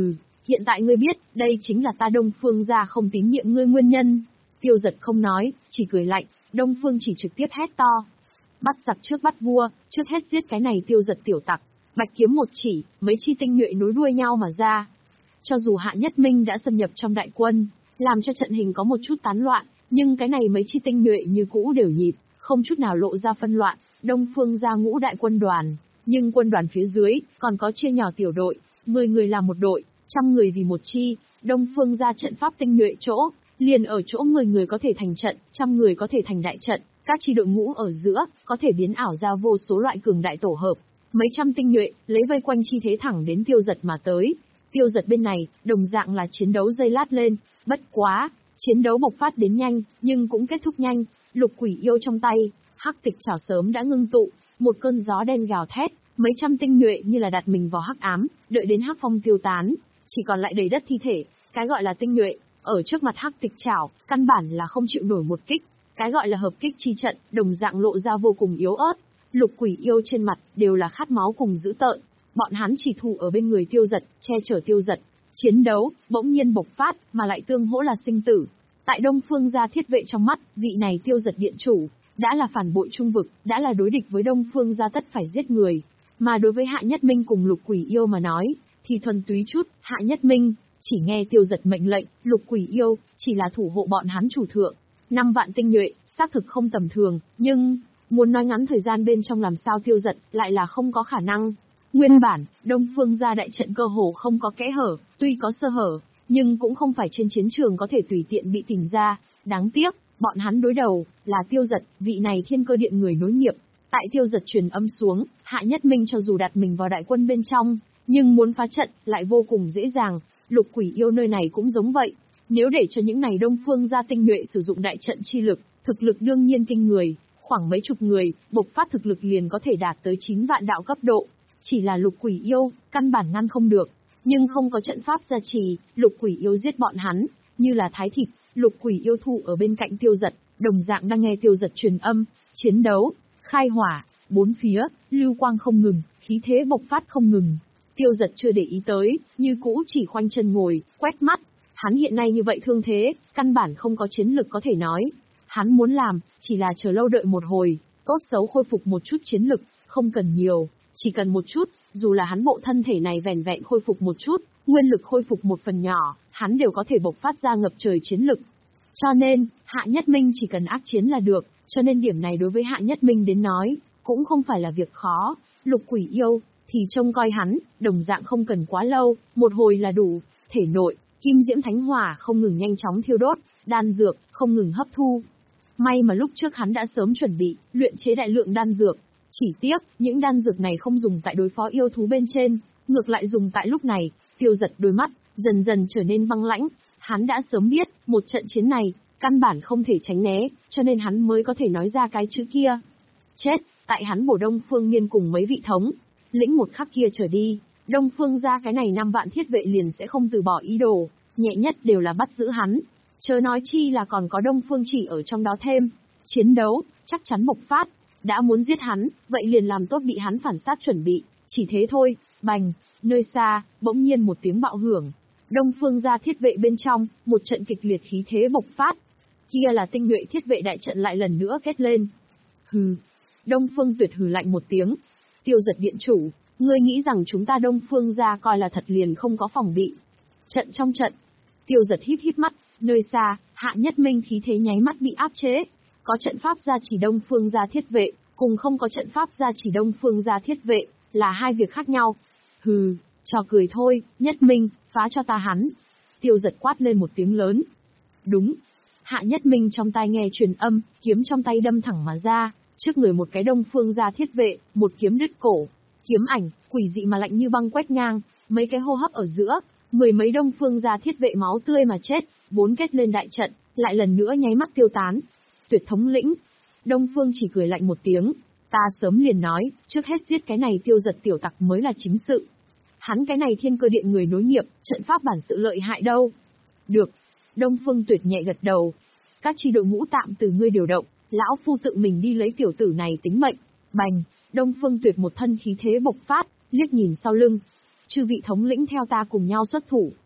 Hiện tại ngươi biết, đây chính là ta Đông Phương gia không tín nhiệm ngươi nguyên nhân. Tiêu Giật không nói, chỉ cười lạnh, Đông Phương Chỉ trực tiếp hét to. Bắt giặc trước bắt vua, trước hết giết cái này Tiêu Giật tiểu tặc. Bạch kiếm một chỉ, mấy chi tinh nhuệ nối đuôi nhau mà ra. Cho dù Hạ Nhất Minh đã xâm nhập trong đại quân, làm cho trận hình có một chút tán loạn, nhưng cái này mấy chi tinh nhuệ như cũ đều nhịp, không chút nào lộ ra phân loạn. Đông Phương gia ngũ đại quân đoàn, nhưng quân đoàn phía dưới còn có chia nhỏ tiểu đội, mười người làm một đội, trăm người vì một chi. Đông Phương gia trận pháp tinh nhuệ chỗ, liền ở chỗ mười người có thể thành trận, trăm người có thể thành đại trận, các chi đội ngũ ở giữa có thể biến ảo ra vô số loại cường đại tổ hợp. Mấy trăm tinh nhuệ lấy vây quanh chi thế thẳng đến Tiêu Giật mà tới. Tiêu Giật bên này, đồng dạng là chiến đấu dây lát lên, bất quá, chiến đấu bộc phát đến nhanh, nhưng cũng kết thúc nhanh. Lục Quỷ Yêu trong tay, hắc tịch chảo sớm đã ngưng tụ, một cơn gió đen gào thét, mấy trăm tinh nhuệ như là đặt mình vào hắc ám, đợi đến hắc phong tiêu tán, chỉ còn lại đầy đất thi thể. Cái gọi là tinh nhuệ, ở trước mặt hắc tịch chảo, căn bản là không chịu nổi một kích. Cái gọi là hợp kích chi trận, đồng dạng lộ ra vô cùng yếu ớt. Lục Quỷ Yêu trên mặt đều là khát máu cùng dữ tợn. Bọn hắn chỉ thủ ở bên người Tiêu Giật, che chở Tiêu Giật. Chiến đấu bỗng nhiên bộc phát, mà lại tương hỗ là sinh tử. Tại Đông Phương gia thiết vệ trong mắt, vị này Tiêu Giật điện chủ đã là phản bội trung vực, đã là đối địch với Đông Phương gia, tất phải giết người. Mà đối với Hạ Nhất Minh cùng Lục Quỷ Yêu mà nói, thì thuần túy chút. Hạ Nhất Minh chỉ nghe Tiêu Giật mệnh lệnh, Lục Quỷ Yêu chỉ là thủ hộ bọn hắn chủ thượng. Năm vạn tinh nhuệ, xác thực không tầm thường, nhưng muốn nói ngắn thời gian bên trong làm sao Tiêu Giật lại là không có khả năng. Nguyên bản, Đông Phương gia đại trận cơ hồ không có kẽ hở, tuy có sơ hở, nhưng cũng không phải trên chiến trường có thể tùy tiện bị tìm ra. Đáng tiếc, bọn hắn đối đầu là Tiêu Giật, vị này Thiên Cơ Điện người nối nghiệp. Tại Tiêu Giật truyền âm xuống, Hạ Nhất Minh cho dù đặt mình vào đại quân bên trong, nhưng muốn phá trận lại vô cùng dễ dàng. Lục Quỷ Yêu nơi này cũng giống vậy. Nếu để cho những này Đông Phương gia tinh nhuệ sử dụng đại trận chi lực, thực lực đương nhiên kinh người, khoảng mấy chục người, bộc phát thực lực liền có thể đạt tới chín vạn đạo cấp độ. Chỉ là Lục Quỷ Yêu, căn bản ngăn không được. Nhưng không có trận pháp gia trì, Lục Quỷ Yêu giết bọn hắn, như là thái thịt. Lục Quỷ Yêu thụ ở bên cạnh Tiêu Giật, đồng dạng đang nghe Tiêu Giật truyền âm, chiến đấu, khai hỏa, bốn phía, lưu quang không ngừng, khí thế bộc phát không ngừng. Tiêu Giật chưa để ý tới, như cũ chỉ khoanh chân ngồi, quét mắt. Hắn hiện nay như vậy thương thế, căn bản không có chiến lực có thể nói. Hắn muốn làm, chỉ là chờ lâu đợi một hồi, tốt xấu khôi phục một chút chiến lực, không cần nhiều, chỉ cần một chút, dù là hắn bộ thân thể này vẻn vẹn khôi phục một chút, nguyên lực khôi phục một phần nhỏ, hắn đều có thể bộc phát ra ngập trời chiến lực. Cho nên, Hạ Nhất Minh chỉ cần ác chiến là được, cho nên điểm này đối với Hạ Nhất Minh đến nói, cũng không phải là việc khó. Lục Quỷ Yêu thì trông coi hắn, đồng dạng không cần quá lâu, một hồi là đủ. Thể nội, kim diễm thánh hỏa không ngừng nhanh chóng thiêu đốt, đan dược không ngừng hấp thu. May mà lúc trước hắn đã sớm chuẩn bị, luyện chế đại lượng đan dược. Chỉ tiếc, những đan dược này không dùng tại đối phó yêu thú bên trên, ngược lại dùng tại lúc này. Tiêu Giật đôi mắt dần dần trở nên băng lãnh. Hắn đã sớm biết, một trận chiến này, căn bản không thể tránh né, cho nên hắn mới có thể nói ra cái chữ kia. Chết, tại hắn bổ Đông Phương Miên cùng mấy vị thống lĩnh một khắc kia trở đi, Đông Phương gia cái này năm vạn thiết vệ liền sẽ không từ bỏ ý đồ, nhẹ nhất đều là bắt giữ hắn. Chớ nói chi là còn có Đông Phương Chỉ ở trong đó thêm. Chiến đấu, chắc chắn bộc phát, đã muốn giết hắn, vậy liền làm tốt bị hắn phản sát chuẩn bị, chỉ thế thôi. Bành, nơi xa, bỗng nhiên một tiếng bạo hưởng. Đông Phương gia thiết vệ bên trong, một trận kịch liệt khí thế bộc phát. Kia là tinh nhuệ thiết vệ đại trận lại lần nữa kết lên. Hừ. Đông Phương Tuyệt hừ lạnh một tiếng. Tiêu Giật điện chủ, ngươi nghĩ rằng chúng ta Đông Phương gia coi là thật liền không có phòng bị. Trận trong trận. Tiêu Giật híp híp mắt, nơi xa, Hạ Nhất Minh khí thế nháy mắt bị áp chế. Có trận pháp gia chỉ Đông Phương gia thiết vệ, cùng không có trận pháp gia chỉ Đông Phương gia thiết vệ, là hai việc khác nhau. Hừ, trò cười thôi, Nhất Minh, phá cho ta hắn. Tiêu Giật quát lên một tiếng lớn. Đúng. Hạ Nhất Minh trong tai nghe truyền âm, kiếm trong tay đâm thẳng mà ra, trước người một cái Đông Phương gia thiết vệ, một kiếm đứt cổ. Kiếm ảnh, quỷ dị mà lạnh như băng quét ngang, mấy cái hô hấp ở giữa, mười mấy Đông Phương gia thiết vệ máu tươi mà chết, bốn kết lên đại trận, lại lần nữa nháy mắt tiêu tán. Tuyệt thống lĩnh. Đông Phương Chỉ cười lạnh một tiếng, ta sớm liền nói, trước hết giết cái này Tiêu Giật tiểu tặc mới là chính sự. Hắn cái này Thiên Cơ Điện người nối nghiệp, trận pháp bản sự lợi hại đâu. Được. Đông Phương Tuyệt nhẹ gật đầu. Các chi đội ngũ tạm từ ngươi điều động, lão phu tự mình đi lấy tiểu tử này tính mệnh. Bành, Đông Phương Tuyệt một thân khí thế bộc phát, liếc nhìn sau lưng. Chư vị thống lĩnh theo ta cùng nhau xuất thủ,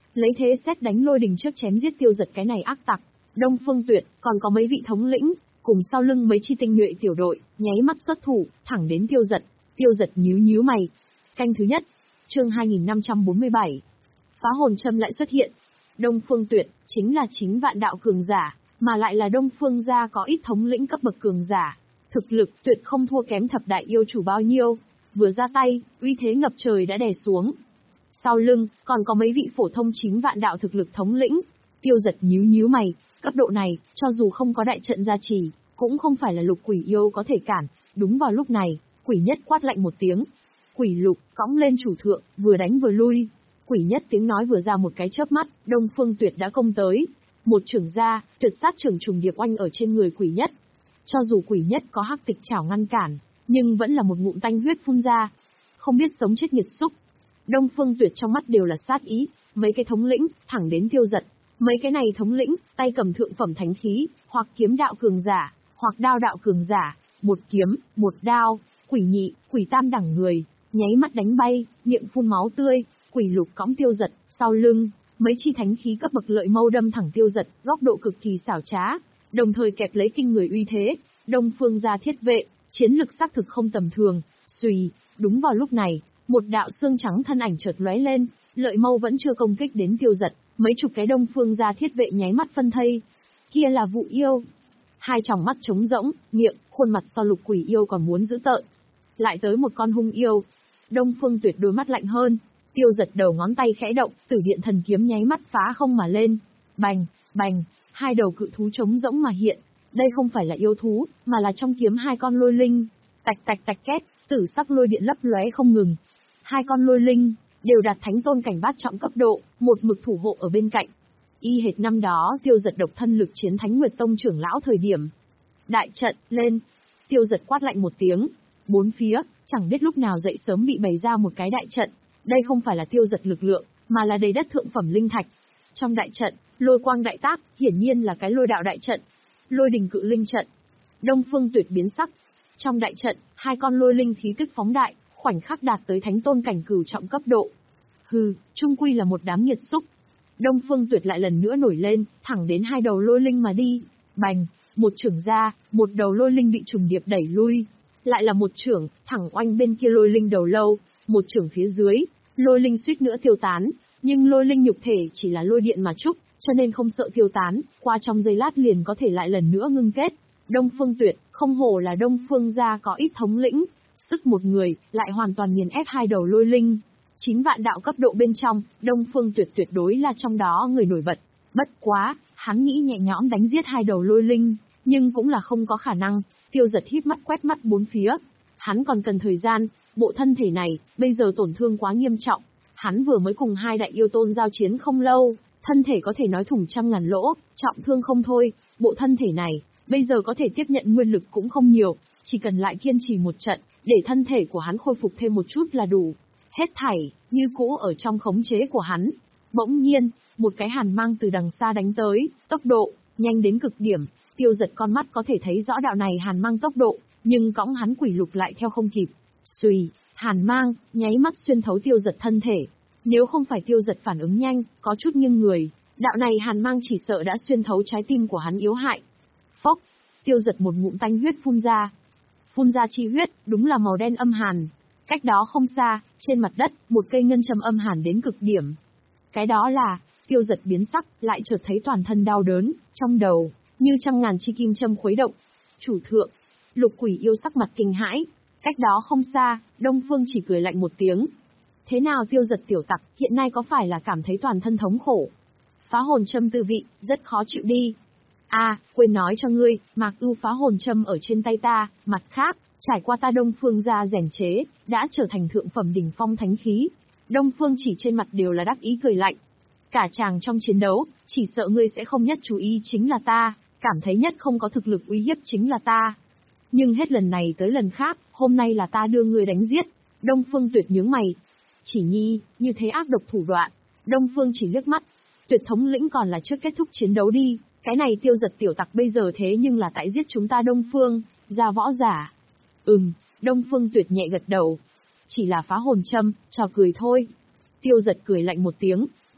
lấy thế xét đánh lôi đình trước chém giết Tiêu Dật cái này ác tặc. Đông Phương Tuyệt, còn có mấy vị thống lĩnh, cùng sau lưng mấy chi tinh nhuệ tiểu đội, nháy mắt xuất thủ, thẳng đến Tiêu Dật. Tiêu Dật nhíu nhíu mày. Canh thứ nhất, chương hai nghìn năm trăm bốn mươi bảy. Phá hồn châm lại xuất hiện. Đông Phương Tuyệt, chính là chính vạn đạo cường giả, mà lại là Đông Phương gia có ít thống lĩnh cấp bậc cường giả. Thực lực tuyệt không thua kém thập đại yêu chủ bao nhiêu. Vừa ra tay, uy thế ngập trời đã đè xuống. Sau lưng, còn có mấy vị phổ thông chính vạn đạo thực lực thống lĩnh. Tiêu Dật nhíu nhíu mày, cấp độ này, cho dù không có đại trận gia trì, cũng không phải là Lục Quỷ yêu có thể cản. Đúng vào lúc này, Quỷ Nhất quát lạnh một tiếng. Quỷ Lục cõng lên chủ thượng, vừa đánh vừa lui. Quỷ Nhất tiếng nói vừa ra một cái chớp mắt, Đông Phương Tuyệt đã công tới. Một chưởng ra, tuyệt sát chưởng trùng điệp oanh ở trên người Quỷ Nhất. Cho dù Quỷ Nhất có hắc tịch chảo ngăn cản, nhưng vẫn là một ngụm tanh huyết phun ra. Không biết sống chết nghiệt xúc. Đông Phương Tuyệt trong mắt đều là sát ý, mấy cái thống lĩnh, thẳng đến Tiêu Dật. Mấy cái này thống lĩnh, tay cầm thượng phẩm thánh khí, hoặc kiếm đạo cường giả, hoặc đao đạo cường giả, một kiếm, một đao, Quỷ Nhị, Quỷ Tam đẳng người, nháy mắt đánh bay, miệng phun máu tươi. Quỷ Lục cõng Tiêu Dật, sau lưng, mấy chi thánh khí cấp bậc lợi mâu đâm thẳng Tiêu Dật, góc độ cực kỳ xảo trá, đồng thời kẹp lấy kinh người uy thế. Đông Phương gia thiết vệ, chiến lực xác thực không tầm thường. Xùy, đúng vào lúc này, một đạo xương trắng thân ảnh chợt lóe lên, lợi mâu vẫn chưa công kích đến Tiêu Dật, mấy chục cái Đông Phương gia thiết vệ nháy mắt phân thây. Kia là Vụ Yêu. Hai tròng mắt trống rỗng, miệng, khuôn mặt so Lục Quỷ yêu còn muốn dữ tợn. Lại tới một con hung yêu. Đông Phương Tuyệt đôi mắt lạnh hơn. Tiêu Dật đầu ngón tay khẽ động, Tử Điện thần kiếm nháy mắt phá không mà lên. Bành, bành, hai đầu cự thú trống rỗng mà hiện. Đây không phải là yêu thú, mà là trong kiếm hai con lôi linh. Tạch tạch tạch két, tử sắc lôi điện lấp lóe không ngừng. Hai con lôi linh đều đạt thánh tôn cảnh bát trọng cấp độ, một mực thủ hộ ở bên cạnh. Y hệt năm đó Tiêu Dật độc thân lực chiến Thánh Nguyệt Tông trưởng lão thời điểm. Đại trận lên. Tiêu Dật quát lạnh một tiếng. Bốn phía, chẳng biết lúc nào dậy sớm bị bày ra một cái đại trận. Đây không phải là Tiêu Dật lực lượng, mà là đầy đất thượng phẩm linh thạch. Trong đại trận, lôi quang đại tác, hiển nhiên là cái lôi đạo đại trận. Lôi đình cự linh trận. Đông Phương Tuyệt biến sắc. Trong đại trận, hai con lôi linh khí tức phóng đại, khoảnh khắc đạt tới thánh tôn cảnh cửu trọng cấp độ. Hừ, trung quy là một đám nghiệt xúc. Đông Phương Tuyệt lại lần nữa nổi lên, thẳng đến hai đầu lôi linh mà đi. Bành, một chưởng ra, một đầu lôi linh bị trùng điệp đẩy lui. Lại là một chưởng, thẳng oanh bên kia lôi linh đầu lâu, một chưởng phía dưới, lôi linh suýt nữa tiêu tán, nhưng lôi linh nhục thể chỉ là lôi điện mà trúc, cho nên không sợ tiêu tán, qua trong giây lát liền có thể lại lần nữa ngưng kết. Đông Phương Tuyệt, không hổ là Đông Phương gia có ít thống lĩnh, sức một người, lại hoàn toàn nghiền ép hai đầu lôi linh. Chín vạn đạo cấp độ bên trong, Đông Phương Tuyệt tuyệt đối là trong đó người nổi bật. Bất quá, hắn nghĩ nhẹ nhõm đánh giết hai đầu lôi linh, nhưng cũng là không có khả năng. Tiêu Dật híp mắt quét mắt bốn phía. Hắn còn cần thời gian, bộ thân thể này, bây giờ tổn thương quá nghiêm trọng. Hắn vừa mới cùng hai đại yêu tôn giao chiến không lâu, thân thể có thể nói thủng trăm ngàn lỗ, trọng thương không thôi. Bộ thân thể này, bây giờ có thể tiếp nhận nguyên lực cũng không nhiều, chỉ cần lại kiên trì một trận, để thân thể của hắn khôi phục thêm một chút là đủ. Hết thảy, như cũ ở trong khống chế của hắn. Bỗng nhiên, một cái hàn mang từ đằng xa đánh tới, tốc độ, nhanh đến cực điểm. Tiêu Dật con mắt có thể thấy rõ đạo này hàn mang tốc độ, nhưng cõng hắn Quỷ Lục lại theo không kịp. Xùy, hàn mang, nháy mắt xuyên thấu Tiêu Dật thân thể. Nếu không phải Tiêu Dật phản ứng nhanh, có chút nghiêng người, đạo này hàn mang chỉ sợ đã xuyên thấu trái tim của hắn yếu hại. Phốc, Tiêu Dật một ngụm tanh huyết phun ra. Phun ra chi huyết, đúng là màu đen âm hàn. Cách đó không xa, trên mặt đất, một cây ngân châm âm hàn đến cực điểm. Cái đó là, Tiêu Dật biến sắc, lại chợt thấy toàn thân đau đớn, trong đầu, như trăm ngàn chi kim châm khuấy động. Chủ thượng, Lục Quỷ yêu sắc mặt kinh hãi. Cách đó không xa, Đông Phương chỉ cười lạnh một tiếng. Thế nào Tiêu Dật tiểu tặc, hiện nay có phải là cảm thấy toàn thân thống khổ? Phá hồn châm tư vị, rất khó chịu đi. À, quên nói cho ngươi, Mạc Ưu phá hồn châm ở trên tay ta, mặt khác, trải qua ta Đông Phương gia rèn chế, đã trở thành thượng phẩm đỉnh phong thánh khí. Đông Phương chỉ trên mặt đều là đắc ý cười lạnh. Cả chàng trong chiến đấu, chỉ sợ ngươi sẽ không nhất chú ý chính là ta, cảm thấy nhất không có thực lực uy hiếp chính là ta. Nhưng hết lần này tới lần khác, hôm nay là ta đưa ngươi đánh giết. Đông Phương Tuyệt nhướng mày. Chỉ nhi, như thế ác độc thủ đoạn. Đông Phương chỉ liếc mắt. Tuyệt thống lĩnh còn là trước kết thúc chiến đấu đi. Cái này Tiêu Dật tiểu tặc bây giờ thế nhưng là tại giết chúng ta Đông Phương, ra võ giả. Ừm, Đông Phương Tuyệt nhẹ gật đầu. Chỉ là phá hồn châm, trò cười thôi. Tiêu Dật cười lạnh một tiếng,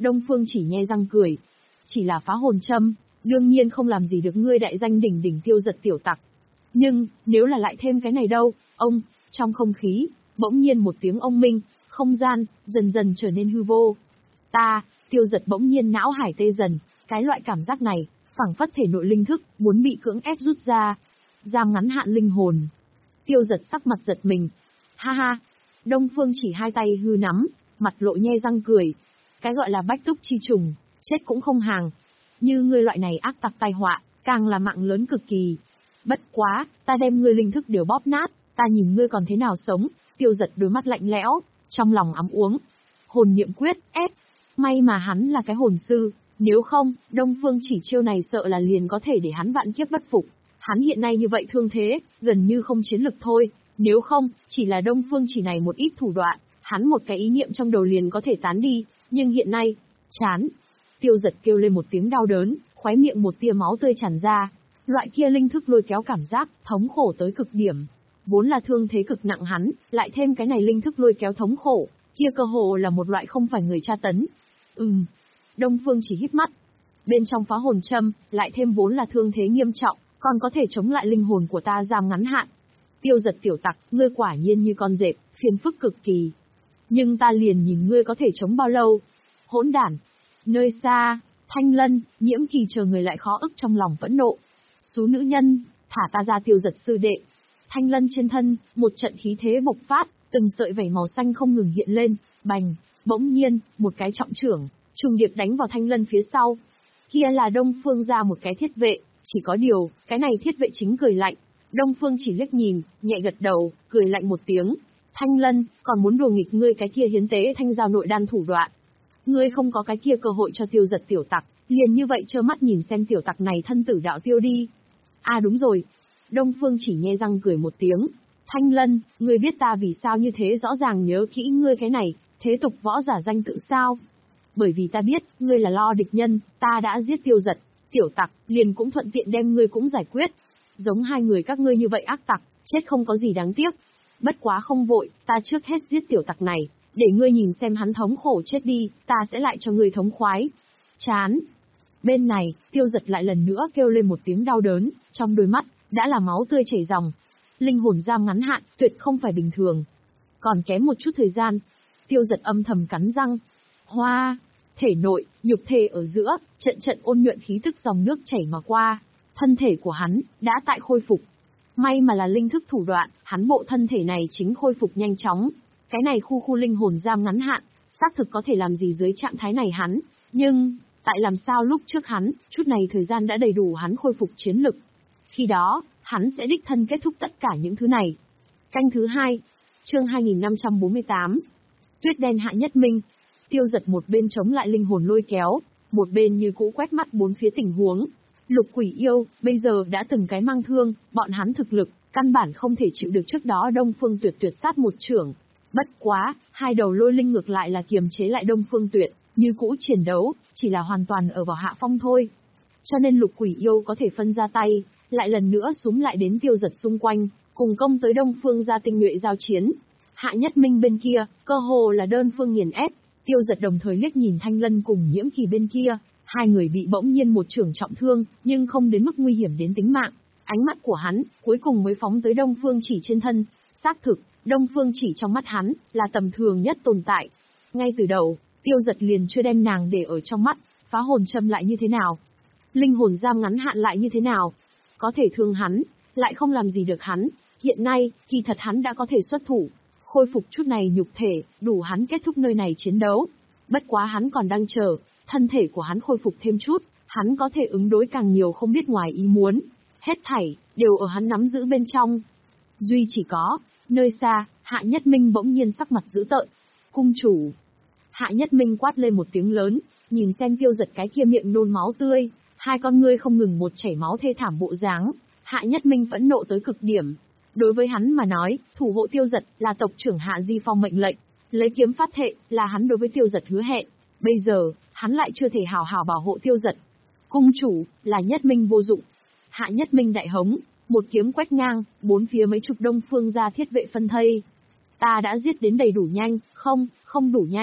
Đông Phương Chỉ nhe răng cười. Chỉ là phá hồn châm, đương nhiên không làm gì được ngươi đại danh đỉnh đỉnh Tiêu Giật tiểu tặc. Nhưng, nếu là lại thêm cái này đâu, ông, trong không khí, bỗng nhiên một tiếng ông minh, không gian, dần dần trở nên hư vô. Ta, Tiêu Giật bỗng nhiên não hải tê dần, cái loại cảm giác này, phảng phất thể nội linh thức, muốn bị cưỡng ép rút ra. Giam ngắn hạn linh hồn. Tiêu Giật sắc mặt giật mình. Ha ha, Đông Phương Chỉ hai tay hư nắm, mặt lộ nhe răng cười. Cái gọi là bách túc chi trùng, chết cũng không hàng. Như ngươi loại này ác tặc tai họa, càng là mạng lớn cực kỳ. Bất quá, ta đem ngươi linh thức đều bóp nát, ta nhìn ngươi còn thế nào sống. Tiêu Giật đôi mắt lạnh lẽo, trong lòng ấm uống. Hồn niệm quyết, ép. May mà hắn là cái hồn sư, nếu không, Đông Phương Chỉ chiêu này sợ là liền có thể để hắn vạn kiếp bất phục. Hắn hiện nay như vậy thương thế, gần như không chiến lực thôi, nếu không, chỉ là Đông Phương Chỉ này một ít thủ đoạn, hắn một cái ý niệm trong đầu liền có thể tán đi, nhưng hiện nay, chán. Tiêu Giật kêu lên một tiếng đau đớn, khóe miệng một tia máu tươi tràn ra. Loại kia linh thức lôi kéo cảm giác, thống khổ tới cực điểm. Vốn là thương thế cực nặng hắn, lại thêm cái này linh thức lôi kéo thống khổ, kia cơ hồ là một loại không phải người tra tấn. Ừm. Đông Phương Chỉ híp mắt. Bên trong phá hồn châm, lại thêm vốn là thương thế nghiêm trọng, còn có thể chống lại linh hồn của ta giam ngắn hạn. Tiêu Giật tiểu tặc, ngươi quả nhiên như con dẹp, phiền phức cực kỳ. Nhưng ta liền nhìn ngươi có thể chống bao lâu. Hỗn đản. Nơi xa, Thanh Lân, Nhiễm Kỳ chờ người lại khó ức trong lòng phẫn nộ. Xú nữ nhân, thả ta ra Tiêu Giật sư đệ. Thanh Lân trên thân, một trận khí thế bộc phát, từng sợi vảy màu xanh không ngừng hiện lên, bành, bỗng nhiên, một cái trọng trưởng, trùng điệp đánh vào Thanh Lân phía sau. Kia là Đông Phương ra một cái thiết vệ, chỉ có điều, cái này thiết vệ chính cười lạnh. Đông Phương Chỉ liếc nhìn, nhẹ gật đầu, cười lạnh một tiếng. Thanh Lân, còn muốn đùa nghịch ngươi cái kia hiến tế thanh giao nội đan thủ đoạn. Ngươi không có cái kia cơ hội cho Tiêu Giật tiểu tặc, liền như vậy trơ mắt nhìn xem tiểu tặc này thân tử đạo tiêu đi. À đúng rồi. Đông Phương Chỉ nhe răng cười một tiếng. Thanh Lân, ngươi biết ta vì sao như thế rõ ràng nhớ kỹ ngươi cái này, thế tục võ giả danh tự sao? Bởi vì ta biết, ngươi là lo địch nhân, ta đã giết Tiêu Giật, tiểu tặc, liền cũng thuận tiện đem ngươi cũng giải quyết. Giống hai người các ngươi như vậy ác tặc, chết không có gì đáng tiếc. Bất quá không vội, ta trước hết giết tiểu tặc này, để ngươi nhìn xem hắn thống khổ chết đi, ta sẽ lại cho ngươi thống khoái. Chán. Bên này, Tiêu Giật lại lần nữa kêu lên một tiếng đau đớn, trong đôi mắt, đã là máu tươi chảy ròng. Linh hồn giam ngắn hạn, tuyệt không phải bình thường. Còn kém một chút thời gian. Tiêu Giật âm thầm cắn răng. Hoa, thể nội, nhục thể ở giữa, trận trận ôn nhuận khí tức dòng nước chảy mà qua. Thân thể của hắn, đã tại khôi phục. May mà là linh thức thủ đoạn, hắn bộ thân thể này chính khôi phục nhanh chóng. Cái này khu khu linh hồn giam ngắn hạn, xác thực có thể làm gì dưới trạng thái này hắn. Nhưng, tại làm sao lúc trước hắn, chút này thời gian đã đầy đủ hắn khôi phục chiến lực. Khi đó, hắn sẽ đích thân kết thúc tất cả những thứ này. Canh thứ hai, chương hai nghìn năm trăm bốn mươi tám. Tuyết đen hạ nhất minh. Tiêu Giật một bên chống lại linh hồn lôi kéo, một bên như cũ quét mắt bốn phía tình huống. Lục Quỷ Yêu, bây giờ đã từng cái mang thương, bọn hắn thực lực, căn bản không thể chịu được trước đó Đông Phương Tuyệt tuyệt sát một chưởng. Bất quá, hai đầu lôi linh ngược lại là kiềm chế lại Đông Phương Tuyệt, như cũ chiến đấu, chỉ là hoàn toàn ở vào hạ phong thôi. Cho nên Lục Quỷ Yêu có thể phân ra tay, lại lần nữa xúm lại đến Tiêu Giật xung quanh, cùng công tới Đông Phương gia tinh nhuệ giao chiến. Hạ Nhất Minh bên kia, cơ hồ là đơn phương nghiền ép, Tiêu Giật đồng thời liếc nhìn Thanh Lân cùng Nhiễm Kỳ bên kia, hai người bị bỗng nhiên một chưởng trọng thương, nhưng không đến mức nguy hiểm đến tính mạng. Ánh mắt của hắn, cuối cùng mới phóng tới Đông Phương Chỉ trên thân. Xác thực, Đông Phương Chỉ trong mắt hắn, là tầm thường nhất tồn tại. Ngay từ đầu, Tiêu Giật liền chưa đem nàng để ở trong mắt, phá hồn châm lại như thế nào? Linh hồn giam ngắn hạn lại như thế nào? Có thể thương hắn, lại không làm gì được hắn. Hiện nay, kỳ thật hắn đã có thể xuất thủ, khôi phục chút này nhục thể, đủ hắn kết thúc nơi này chiến đấu. Bất quá hắn còn đang chờ, thân thể của hắn khôi phục thêm chút, hắn có thể ứng đối càng nhiều không biết ngoài ý muốn. Hết thảy, đều ở hắn nắm giữ bên trong. Duy chỉ có, nơi xa, Hạ Nhất Minh bỗng nhiên sắc mặt dữ tợn. Cung chủ. Hạ Nhất Minh quát lên một tiếng lớn, nhìn xem Tiêu Giật cái kia miệng nôn máu tươi, hai con ngươi không ngừng một chảy máu thê thảm bộ dáng. Hạ Nhất Minh phẫn nộ tới cực điểm. Đối với hắn mà nói, thủ hộ Tiêu Giật là tộc trưởng Hạ Di Phong mệnh lệnh, lấy kiếm phát thệ là hắn đối với Tiêu Giật hứa hẹn. Bây giờ, hắn lại chưa thể hào hào bảo hộ Tiêu Giật. Cung chủ, là Nhất Minh vô dụng. Hạ Nhất Minh đại hống, một kiếm quét ngang, bốn phía mấy chục Đông Phương gia thiết vệ phân thây. Ta đã giết đến đầy đủ nhanh, không, không đủ nhanh,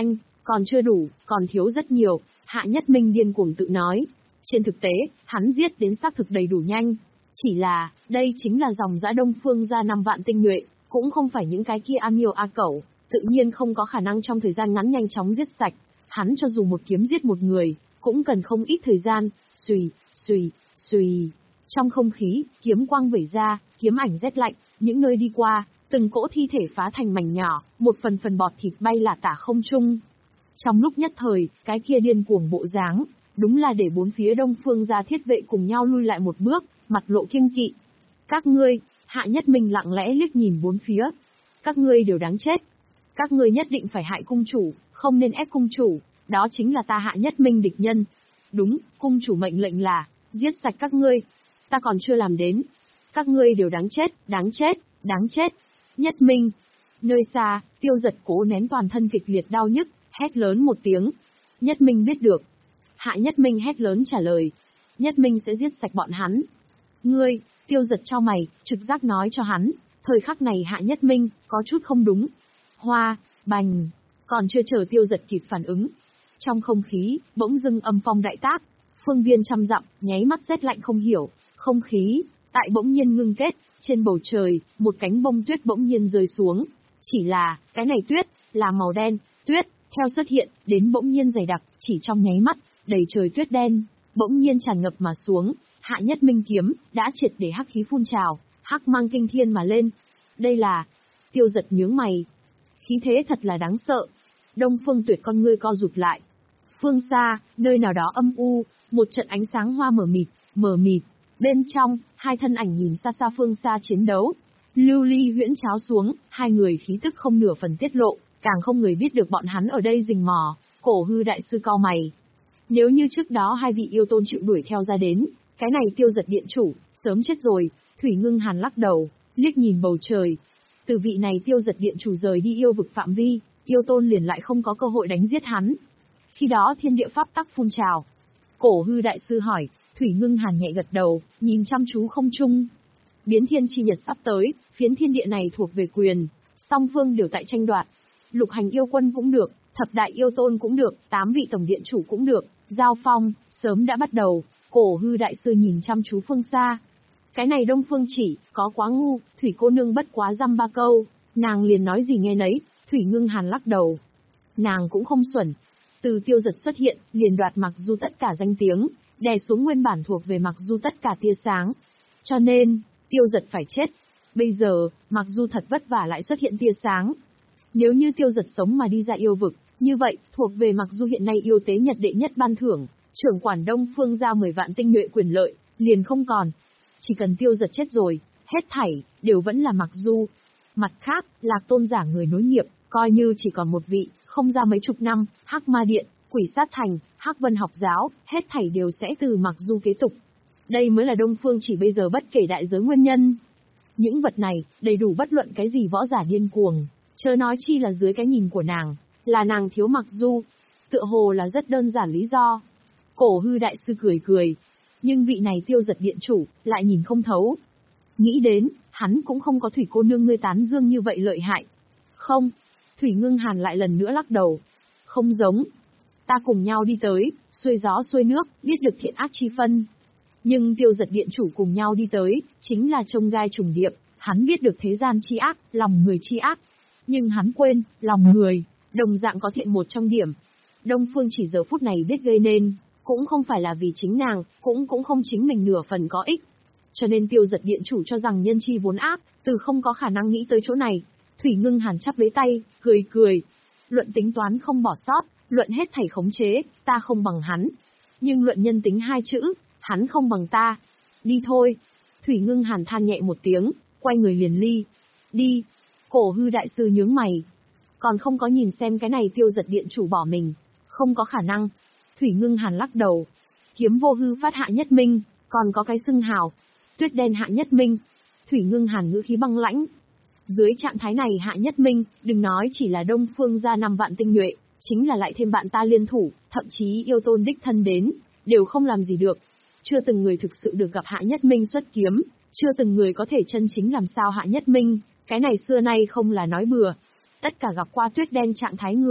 Còn chưa đủ, còn thiếu rất nhiều, Hạ Nhất Minh điên cuồng tự nói. Trên thực tế, hắn giết đến xác thực đầy đủ nhanh. Chỉ là, đây chính là dòng dã Đông Phương gia năm vạn tinh nhuệ, cũng không phải những cái kia a miêu a cẩu, tự nhiên không có khả năng trong thời gian ngắn nhanh chóng giết sạch. Hắn cho dù một kiếm giết một người, cũng cần không ít thời gian. Xùy, xùy, xùy. Trong không khí, kiếm quang vẩy ra, kiếm ảnh rét lạnh, những nơi đi qua, từng cỗ thi thể phá thành mảnh nhỏ, một phần phần bọt thịt bay lả tả không trung. Trong lúc nhất thời, cái kia điên cuồng bộ dáng, đúng là để bốn phía Đông Phương gia thiết vệ cùng nhau lui lại một bước, mặt lộ kiêng kỵ. Các ngươi, Hạ Nhất Minh lặng lẽ liếc nhìn bốn phía. Các ngươi đều đáng chết. Các ngươi nhất định phải hại cung chủ, không nên ép cung chủ, đó chính là ta Hạ Nhất Minh địch nhân. Đúng, cung chủ mệnh lệnh là, giết sạch các ngươi. Ta còn chưa làm đến. Các ngươi đều đáng chết, đáng chết, đáng chết. Nhất Minh. Nơi xa, Tiêu Giật cố nén toàn thân kịch liệt đau nhức, hét lớn một tiếng. Nhất Minh biết được. Hạ Nhất Minh hét lớn trả lời. Nhất Minh sẽ giết sạch bọn hắn. Ngươi, Tiêu Giật chau mày, trực giác nói cho hắn, thời khắc này Hạ Nhất Minh, có chút không đúng. Hoa, bành, còn chưa chờ Tiêu Giật kịp phản ứng. Trong không khí, bỗng dưng âm phong đại tác, phương viên trăm dặm, nháy mắt rét lạnh không hiểu, không khí, tại bỗng nhiên ngưng kết, trên bầu trời, một cánh bông tuyết bỗng nhiên rơi xuống. Chỉ là, cái này tuyết, là màu đen, tuyết, theo xuất hiện, đến bỗng nhiên dày đặc, chỉ trong nháy mắt, đầy trời tuyết đen, bỗng nhiên tràn ngập mà xuống. Hạ Nhất Minh kiếm, đã triệt để hắc khí phun trào, hắc mang kinh thiên mà lên. Đây là, Tiêu Giật nhướng mày. Khí thế thật là đáng sợ. Đông Phương Tuyệt con ngươi co rụt lại. Phương xa, nơi nào đó âm u, một trận ánh sáng hoa mờ mịt, mờ mịt. Bên trong, hai thân ảnh nhìn xa xa phương xa chiến đấu. Lưu ly huyễn cháo xuống, hai người khí tức không nửa phần tiết lộ, càng không người biết được bọn hắn ở đây rình mò. Cổ hư đại sư cau mày. Nếu như trước đó hai vị yêu tôn chịu đuổi theo ra đến, cái này Tiêu Giật điện chủ, sớm chết rồi. Thủy Ngưng Hàn lắc đầu, liếc nhìn bầu trời. Từ vị này Tiêu Giật điện chủ rời đi yêu vực phạm vi, yêu tôn liền lại không có cơ hội đánh giết hắn. Khi đó thiên địa pháp tắc phun trào. Cổ hư đại sư hỏi, Thủy Ngưng Hàn nhẹ gật đầu, nhìn chăm chú không trung. Biến thiên chi nhật sắp tới, phiến thiên địa này thuộc về quyền, song phương đều tại tranh đoạt. Lục hành yêu quân cũng được, thập đại yêu tôn cũng được, tám vị tổng điện chủ cũng được, giao phong, sớm đã bắt đầu. Cổ hư đại sư nhìn chăm chú phương xa. Cái này Đông Phương Chỉ, có quá ngu, Thủy cô nương bất quá dăm ba câu, nàng liền nói gì nghe nấy. Thủy Ngưng Hàn lắc đầu. Nàng cũng không xuẩn. Từ Tiêu Giật xuất hiện, liền đoạt Mặc Du tất cả danh tiếng, đè xuống nguyên bản thuộc về Mặc Du tất cả tia sáng. Cho nên, Tiêu Giật phải chết. Bây giờ, Mặc Du thật vất vả lại xuất hiện tia sáng. Nếu như Tiêu Giật sống mà đi ra yêu vực, như vậy, thuộc về Mặc Du hiện nay yêu tế nhật đệ nhất ban thưởng, trưởng quản Đông Phương ra mười vạn tinh nhuệ quyền lợi, liền không còn. Chỉ cần Tiêu Giật chết rồi, hết thảy, đều vẫn là Mặc Du. Mặt khác, Lạc Tôn giả người nối nghiệp, coi như chỉ còn một vị, không ra mấy chục năm, Hắc Ma Điện, Quỷ Sát Thành, Hắc Vân học giáo, hết thảy đều sẽ từ Mặc Du kế tục. Đây mới là Đông Phương Chỉ bây giờ bất kể đại giới nguyên nhân. Những vật này, đầy đủ bất luận cái gì võ giả điên cuồng, chớ nói chi là dưới cái nhìn của nàng, là nàng thiếu Mặc Du. Tựa hồ là rất đơn giản lý do. Cổ hư đại sư cười cười. Nhưng vị này Tiêu Giật điện chủ, lại nhìn không thấu. Nghĩ đến, hắn cũng không có Thủy cô nương ngươi tán dương như vậy lợi hại. Không. Thủy Ngưng Hàn lại lần nữa lắc đầu. Không giống. Ta cùng nhau đi tới, xuôi gió xuôi nước, biết được thiện ác chi phân. Nhưng Tiêu Giật điện chủ cùng nhau đi tới, chính là trông gai trùng điệp. Hắn biết được thế gian chi ác, lòng người chi ác. Nhưng hắn quên, lòng người, đồng dạng có thiện một trong điểm. Đông Phương Chỉ giờ phút này biết gây nên, cũng không phải là vì chính nàng, cũng cũng không chính mình nửa phần có ích. Cho nên Tiêu Giật điện chủ cho rằng nhân chi vốn ác, từ không có khả năng nghĩ tới chỗ này. Thủy Ngưng Hàn chắp lấy tay, cười cười. Luận tính toán không bỏ sót, luận hết thảy khống chế, ta không bằng hắn. Nhưng luận nhân tính hai chữ, hắn không bằng ta. Đi thôi. Thủy Ngưng Hàn than nhẹ một tiếng, quay người liền ly. Đi. Cổ hư đại sư nhướng mày. Còn không có nhìn xem cái này Tiêu Giật điện chủ bỏ mình. Không có khả năng. Thủy Ngưng Hàn lắc đầu. Kiếm vô hư phát Hạ Nhất Minh, còn có cái xưng hào. Tuyết đen Hạ Nhất Minh. Thủy Ngưng Hàn ngữ khí băng lãnh. Dưới trạng thái này Hạ Nhất Minh, đừng nói chỉ là Đông Phương ra năm vạn tinh nhuệ, chính là lại thêm bạn ta liên thủ, thậm chí yêu tôn đích thân đến, đều không làm gì được. Chưa từng người thực sự được gặp Hạ Nhất Minh xuất kiếm, chưa từng người có thể chân chính làm sao Hạ Nhất Minh, cái này xưa nay không là nói bừa. Tất cả gặp qua Tuyết đen trạng thái người,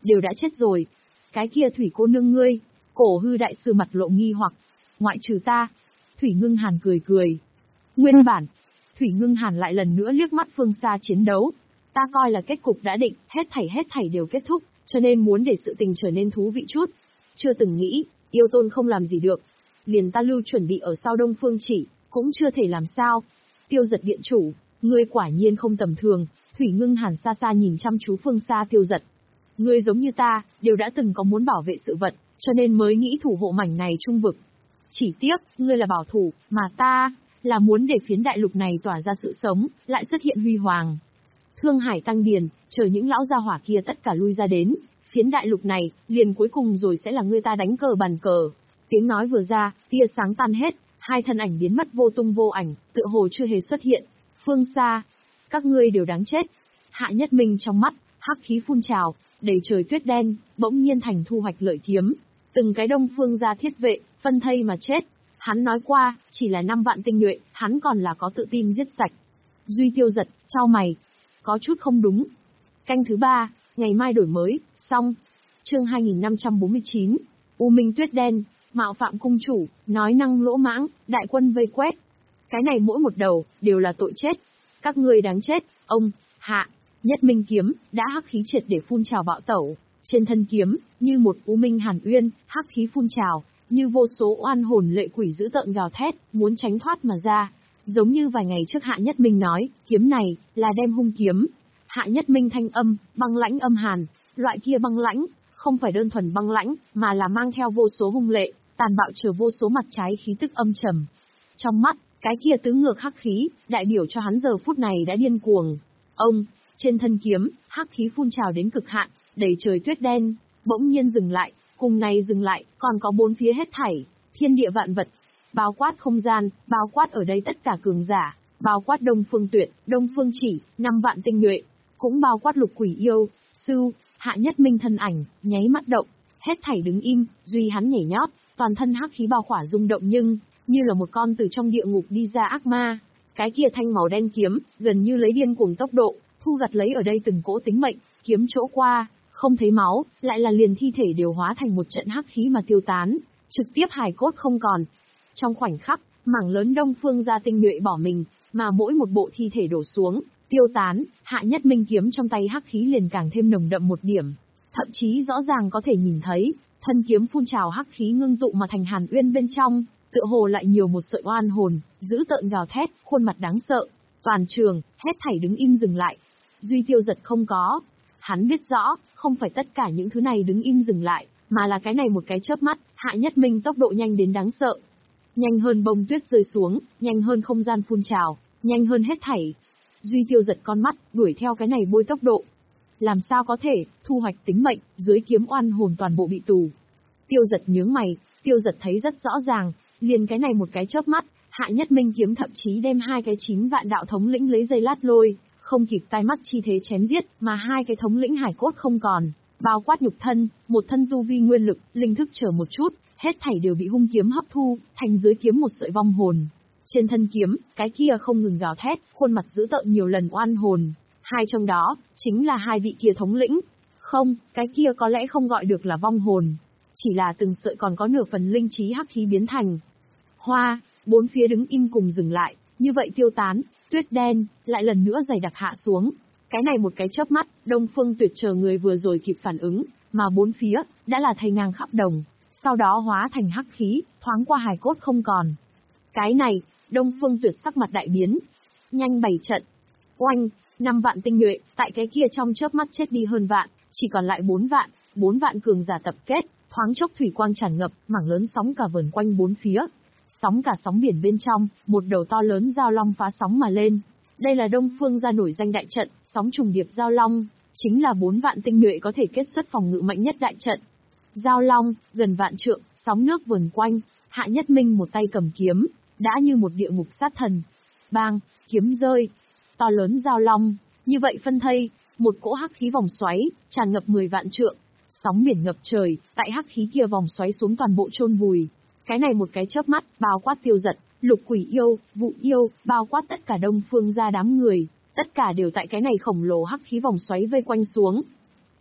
đều đã chết rồi. Cái kia Thủy cô nương ngươi, Cổ Hư đại sư mặt lộ nghi hoặc, ngoại trừ ta. Thủy Ngưng Hàn cười cười. Nguyên bản, Thủy Ngưng Hàn lại lần nữa liếc mắt phương xa chiến đấu. Ta coi là kết cục đã định, hết thảy hết thảy đều kết thúc, cho nên muốn để sự tình trở nên thú vị chút. Chưa từng nghĩ, yêu tôn không làm gì được. Liền ta lưu chuẩn bị ở sau Đông Phương Chỉ, cũng chưa thể làm sao. Tiêu Giật điện chủ, ngươi quả nhiên không tầm thường. Thủy Ngưng Hàn xa xa nhìn chăm chú phương xa Tiêu Giật. Ngươi giống như ta, đều đã từng có muốn bảo vệ sự vật, cho nên mới nghĩ thủ hộ mảnh này trung vực. Chỉ tiếc, ngươi là bảo thủ, mà ta, là muốn để phiến đại lục này tỏa ra sự sống, lại xuất hiện huy hoàng. Thương Hải Tăng Điền, chờ những lão gia hỏa kia tất cả lui ra đến, phiến đại lục này, liền cuối cùng rồi sẽ là ngươi ta đánh cờ bàn cờ. Tiếng nói vừa ra, tia sáng tan hết, hai thân ảnh biến mất vô tung vô ảnh, tựa hồ chưa hề xuất hiện. Phương xa, các ngươi đều đáng chết. Hạ Nhất Minh trong mắt, hắc khí phun trào, đầy trời tuyết đen, bỗng nhiên thành thu hoạch lợi kiếm. Từng cái Đông Phương gia thiết vệ, phân thây mà chết. Hắn nói qua, chỉ là năm vạn tinh nhuệ, hắn còn là có tự tin giết sạch. Duy Tiêu Giật, chau mày. Có chút không đúng. Canh thứ ba, ngày mai đổi mới, xong. Chương hai nghìn năm trăm bốn mươi chín, U Minh tuyết đen, mạo phạm cung chủ, nói năng lỗ mãng, đại quân vây quét. Cái này mỗi một đầu, đều là tội chết. Các ngươi đáng chết, ông, Hạ. Nhất Minh kiếm, đã hắc khí triệt để phun trào bạo tẩu. Trên thân kiếm, như một U Minh hàn uyên, hắc khí phun trào, như vô số oan hồn lệ quỷ dữ tợn gào thét, muốn tránh thoát mà ra. Giống như vài ngày trước Hạ Nhất Minh nói, kiếm này, là đem hung kiếm. Hạ Nhất Minh thanh âm, băng lãnh âm hàn, loại kia băng lãnh, không phải đơn thuần băng lãnh, mà là mang theo vô số hung lệ, tàn bạo chờ vô số mặt trái khí tức âm trầm. Trong mắt, cái kia tứ ngược hắc khí, đại biểu cho hắn giờ phút này đã điên cuồng. Ông, trên thân kiếm, hắc khí phun trào đến cực hạn, đầy trời tuyết đen, bỗng nhiên dừng lại, cùng này dừng lại, còn có bốn phía hết thảy, thiên địa vạn vật, bao quát không gian, bao quát ở đây tất cả cường giả, bao quát Đông Phương Tuyệt, Đông Phương Chỉ, năm vạn tinh nhuệ, cũng bao quát Lục Quỷ Yêu, Sư, Hạ Nhất Minh thân ảnh, nháy mắt động, hết thảy đứng im, duy hắn nhảy nhót, toàn thân hắc khí bao khỏa rung động nhưng, như là một con từ trong địa ngục đi ra ác ma. Cái kia thanh màu đen kiếm, gần như lấy điên cuồng tốc độ, thu gặt lấy ở đây từng cỗ tính mệnh, kiếm chỗ qua, không thấy máu, lại là liền thi thể đều hóa thành một trận hắc khí mà tiêu tán, trực tiếp hài cốt không còn. Trong khoảnh khắc, mảng lớn Đông Phương gia tinh nhuệ bỏ mình, mà mỗi một bộ thi thể đổ xuống, tiêu tán, Hạ Nhất Minh kiếm trong tay hắc khí liền càng thêm nồng đậm một điểm. Thậm chí rõ ràng có thể nhìn thấy, thân kiếm phun trào hắc khí ngưng tụ mà thành hàn uyên bên trong, tựa hồ lại nhiều một sợi oan hồn, dữ tợn gào thét, khuôn mặt đáng sợ. Toàn trường, hết thảy đứng im dừng lại. Duy Tiêu Giật không có. Hắn biết rõ, không phải tất cả những thứ này đứng im dừng lại, mà là cái này một cái chớp mắt, Hạ Nhất Minh tốc độ nhanh đến đáng sợ. Nhanh hơn bông tuyết rơi xuống, nhanh hơn không gian phun trào, nhanh hơn hết thảy. Duy Tiêu Giật con mắt, đuổi theo cái này bôi tốc độ. Làm sao có thể, thu hoạch tính mệnh, dưới kiếm oan hồn toàn bộ bị tù. Tiêu Giật nhướng mày, Tiêu Giật thấy rất rõ ràng, liền cái này một cái chớp mắt, Hạ Nhất Minh kiếm thậm chí đem hai cái chín vạn đạo thống lĩnh lấy dây lát lôi, không kịp tai mắt chi thế chém giết, mà hai cái thống lĩnh hải cốt không còn, bao quát nhục thân, một thân tu vi nguyên lực, linh thức chờ một chút, hết thảy đều bị hung kiếm hấp thu, thành dưới kiếm một sợi vong hồn. Trên thân kiếm, cái kia không ngừng gào thét, khuôn mặt dữ tợn nhiều lần oan hồn, hai trong đó, chính là hai vị kia thống lĩnh. Không, cái kia có lẽ không gọi được là vong hồn, chỉ là từng sợi còn có nửa phần linh trí hắc khí biến thành. Hoa, bốn phía đứng im cùng dừng lại, như vậy tiêu tán, tuyết đen, lại lần nữa dày đặc hạ xuống. Cái này một cái chớp mắt, Đông Phương Tuyệt chờ người vừa rồi kịp phản ứng, mà bốn phía, đã là thây ngang khắp đồng, sau đó hóa thành hắc khí, thoáng qua hài cốt không còn. Cái này, Đông Phương Tuyệt sắc mặt đại biến. Nhanh bày trận. Oanh, năm vạn tinh nhuệ, tại cái kia trong chớp mắt chết đi hơn vạn, chỉ còn lại bốn vạn, bốn vạn cường giả tập kết, thoáng chốc thủy quang tràn ngập, mảng lớn sóng cả vờn quanh bốn phía. Sóng cả sóng biển bên trong, một đầu to lớn giao long phá sóng mà lên. Đây là Đông Phương gia nổi danh đại trận, sóng trùng điệp giao long, chính là bốn vạn tinh nhuệ có thể kết xuất phòng ngự mạnh nhất đại trận. Giao long, gần vạn trượng, sóng nước vờn quanh, Hạ Nhất Minh một tay cầm kiếm, đã như một địa ngục sát thần. Bang, kiếm rơi, to lớn giao long, như vậy phân thây, một cỗ hắc khí vòng xoáy, tràn ngập mười vạn trượng, sóng biển ngập trời, tại hắc khí kia vòng xoáy xuống toàn bộ chôn vùi. Cái này một cái chớp mắt, bao quát Tiêu Giật, Lục Quỷ Yêu, Vụ Yêu, bao quát tất cả Đông Phương gia đám người, tất cả đều tại cái này khổng lồ hắc khí vòng xoáy vây quanh xuống.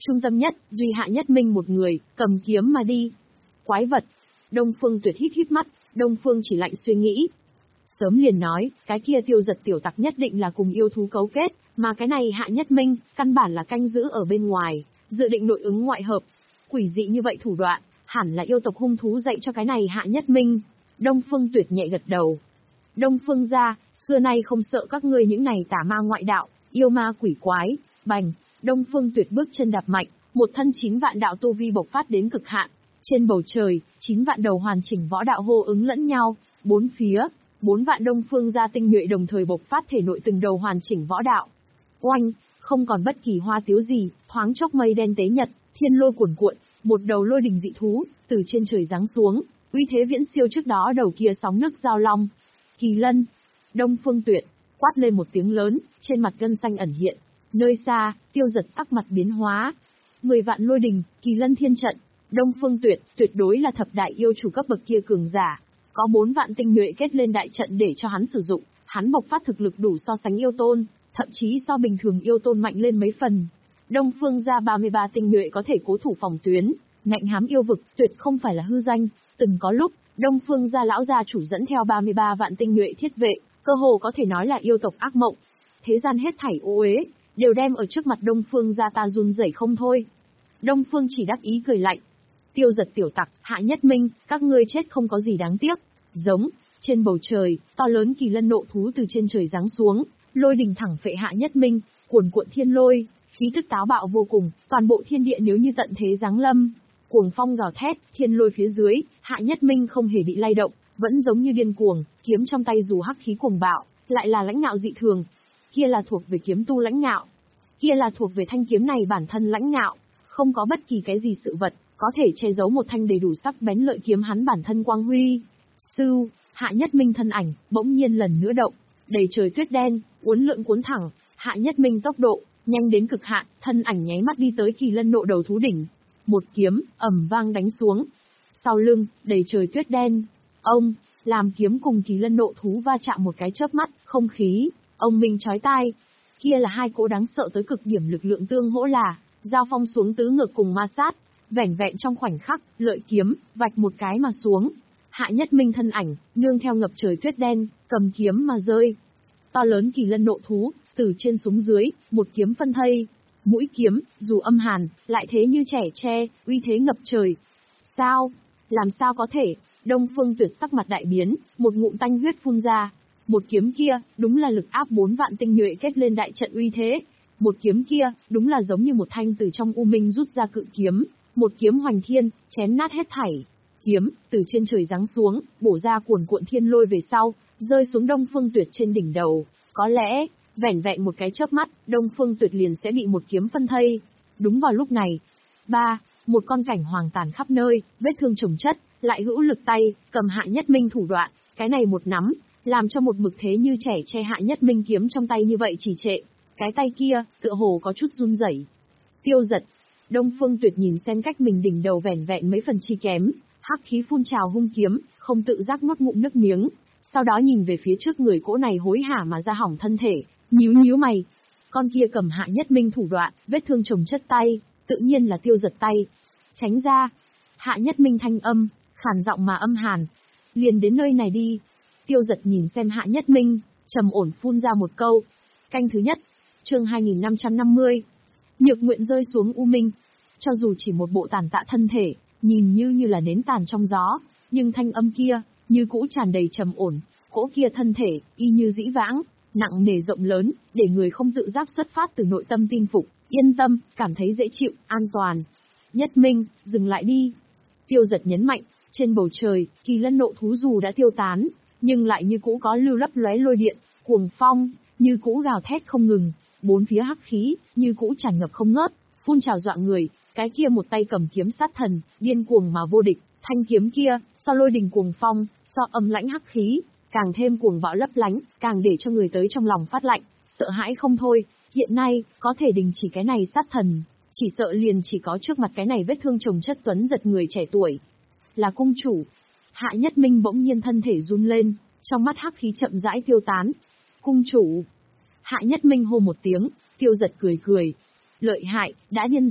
Trung tâm nhất, duy Hạ Nhất Minh một người, cầm kiếm mà đi. Quái vật. Đông Phương Tuyệt hít hít mắt, Đông Phương Chỉ lạnh suy nghĩ. Sớm liền nói, cái kia Tiêu Giật tiểu tặc nhất định là cùng yêu thú cấu kết, mà cái này Hạ Nhất Minh, căn bản là canh giữ ở bên ngoài, dự định nội ứng ngoại hợp. Quỷ dị như vậy thủ đoạn, hẳn là yêu tộc hung thú dạy cho cái này Hạ Nhất Minh. Đông Phương Tuyệt nhẹ gật đầu. Đông Phương gia, xưa nay không sợ các ngươi những này tà ma ngoại đạo, yêu ma quỷ quái. Bành, Đông Phương Tuyệt bước chân đạp mạnh, một thân chín vạn đạo tu vi bộc phát đến cực hạn. Trên bầu trời, chín vạn đầu hoàn chỉnh võ đạo hô ứng lẫn nhau, bốn phía, bốn vạn Đông Phương gia tinh nhuệ đồng thời bộc phát thể nội từng đầu hoàn chỉnh võ đạo. Oanh, không còn bất kỳ hoa tiếu gì, thoáng chốc mây đen tế nhật, thiên lôi cuồn cuộn, một đầu lôi đình dị thú từ trên trời giáng xuống, uy thế viễn siêu trước đó đầu kia sóng nước giao long. Kỳ Lân. Đông Phương Tuyệt quát lên một tiếng lớn, trên mặt gân xanh ẩn hiện. Nơi xa, Tiêu Giật sắc mặt biến hóa. Mười vạn lôi đình, Kỳ Lân thiên trận. Đông Phương Tuyệt tuyệt đối là thập đại yêu chủ cấp bậc kia cường giả, có bốn vạn tinh nhuệ kết lên đại trận để cho hắn sử dụng, hắn bộc phát thực lực đủ so sánh yêu tôn, thậm chí so bình thường yêu tôn mạnh lên mấy phần. Đông Phương gia ba mươi ba tinh nhuệ có thể cố thủ phòng tuyến, ngạnh hám yêu vực, tuyệt không phải là hư danh. Từng có lúc, Đông Phương gia lão gia chủ dẫn theo ba mươi ba vạn tinh nhuệ thiết vệ, cơ hồ có thể nói là yêu tộc ác mộng. Thế gian hết thảy ô uế, đều đem ở trước mặt Đông Phương gia ta run rẩy không thôi. Đông Phương Chỉ đắc ý cười lạnh. Tiêu Giật tiểu tặc, Hạ Nhất Minh, các ngươi chết không có gì đáng tiếc. Giống, trên bầu trời, to lớn Kỳ Lân nộ thú từ trên trời giáng xuống, lôi đình thẳng phệ Hạ Nhất Minh, cuồn cuộn thiên lôi, khí tức táo bạo vô cùng, toàn bộ thiên địa nếu như tận thế giáng lâm. Cuồng phong gào thét, thiên lôi phía dưới, Hạ Nhất Minh không hề bị lay động, vẫn giống như điên cuồng, kiếm trong tay dù hắc khí cuồng bạo, lại là lãnh ngạo dị thường. Kia là thuộc về kiếm tu lãnh ngạo, kia là thuộc về thanh kiếm này bản thân lãnh ngạo, không có bất kỳ cái gì sự vật có thể che giấu một thanh đầy đủ sắc bén lợi kiếm hắn bản thân quang huy. Sư, Hạ Nhất Minh thân ảnh bỗng nhiên lần nữa động, đầy trời tuyết đen, uốn lượn cuốn thẳng, Hạ Nhất Minh tốc độ nhanh đến cực hạn, thân ảnh nháy mắt đi tới Kỳ Lân nộ đầu thú đỉnh, một kiếm ầm vang đánh xuống. Sau lưng, đầy trời tuyết đen. Ông, làm kiếm cùng Kỳ Lân nộ thú va chạm một cái chớp mắt, không khí, ông minh chói tai. Kia là hai cỗ đáng sợ tới cực điểm lực lượng tương hỗ là, giao phong xuống tứ ngược cùng ma sát. Vẻn vẹn trong khoảnh khắc, lợi kiếm, vạch một cái mà xuống. Hạ Nhất Minh thân ảnh, nương theo ngập trời tuyết đen, cầm kiếm mà rơi. To lớn Kỳ Lân nộ thú, từ trên xuống dưới, một kiếm phân thây. Mũi kiếm, dù âm hàn, lại thế như trẻ tre, uy thế ngập trời. Sao? Làm sao có thể? Đông Phương Tuyệt sắc mặt đại biến, một ngụm tanh huyết phun ra. Một kiếm kia, đúng là lực áp bốn vạn tinh nhuệ kết lên đại trận uy thế. Một kiếm kia, đúng là giống như một thanh từ trong u minh rút ra cự kiếm. Một kiếm hoành thiên, chém nát hết thảy. Kiếm, từ trên trời giáng xuống, bổ ra cuồn cuộn thiên lôi về sau, rơi xuống Đông Phương Tuyệt trên đỉnh đầu. Có lẽ, vẻn vẹn một cái chớp mắt, Đông Phương Tuyệt liền sẽ bị một kiếm phân thây. Đúng vào lúc này, ba, một con cảnh hoàng tàn khắp nơi, vết thương chồng chất, lại hữu lực tay, cầm Hạ Nhất Minh thủ đoạn, cái này một nắm, làm cho một mực thế như trẻ che Hạ Nhất Minh kiếm trong tay như vậy trì trệ. Cái tay kia, tựa hồ có chút run rẩy. Tiêu Giật. Đông Phương Tuyệt nhìn xem cách mình đỉnh đầu vẻn vẹn mấy phần chi kém, hắc khí phun trào hung kiếm, không tự giác nuốt ngụm nước miếng, sau đó nhìn về phía trước người cỗ này hối hả mà ra hỏng thân thể, nhíu nhíu mày. Con kia cầm Hạ Nhất Minh thủ đoạn, vết thương chồng chất tay, tự nhiên là Tiêu Giật tay. Tránh ra. Hạ Nhất Minh thanh âm, khàn giọng mà âm hàn. Liền đến nơi này đi. Tiêu Giật nhìn xem Hạ Nhất Minh, trầm ổn phun ra một câu. Canh thứ nhất, chương hai nghìn năm trăm năm mươi. Nhược nguyện rơi xuống u minh. Cho dù chỉ một bộ tàn tạ thân thể, nhìn như như là nến tàn trong gió, nhưng thanh âm kia, như cũ tràn đầy trầm ổn, cỗ kia thân thể, y như dĩ vãng, nặng nề rộng lớn, để người không tự giác xuất phát từ nội tâm tin phục, yên tâm, cảm thấy dễ chịu, an toàn. Nhất Minh, dừng lại đi. Tiêu Giật nhấn mạnh, trên bầu trời, Kỳ Lân nộ thú dù đã tiêu tán, nhưng lại như cũ có lưu lấp lóe lôi điện, cuồng phong, như cũ gào thét không ngừng, bốn phía hắc khí, như cũ tràn ngập không ngớt, phun trào dọa người. Cái kia một tay cầm kiếm sát thần, điên cuồng mà vô địch, thanh kiếm kia, so lôi đình cuồng phong, so âm lãnh hắc khí, càng thêm cuồng bạo lấp lánh, càng để cho người tới trong lòng phát lạnh, sợ hãi không thôi. Hiện nay, có thể đình chỉ cái này sát thần, chỉ sợ liền chỉ có trước mặt cái này vết thương chồng chất tuấn giật người trẻ tuổi. Là cung chủ. Hạ Nhất Minh bỗng nhiên thân thể run lên, trong mắt hắc khí chậm rãi tiêu tán. Cung chủ. Hạ Nhất Minh hô một tiếng, Tiêu Giật cười cười. Lợi hại, đã điên dại,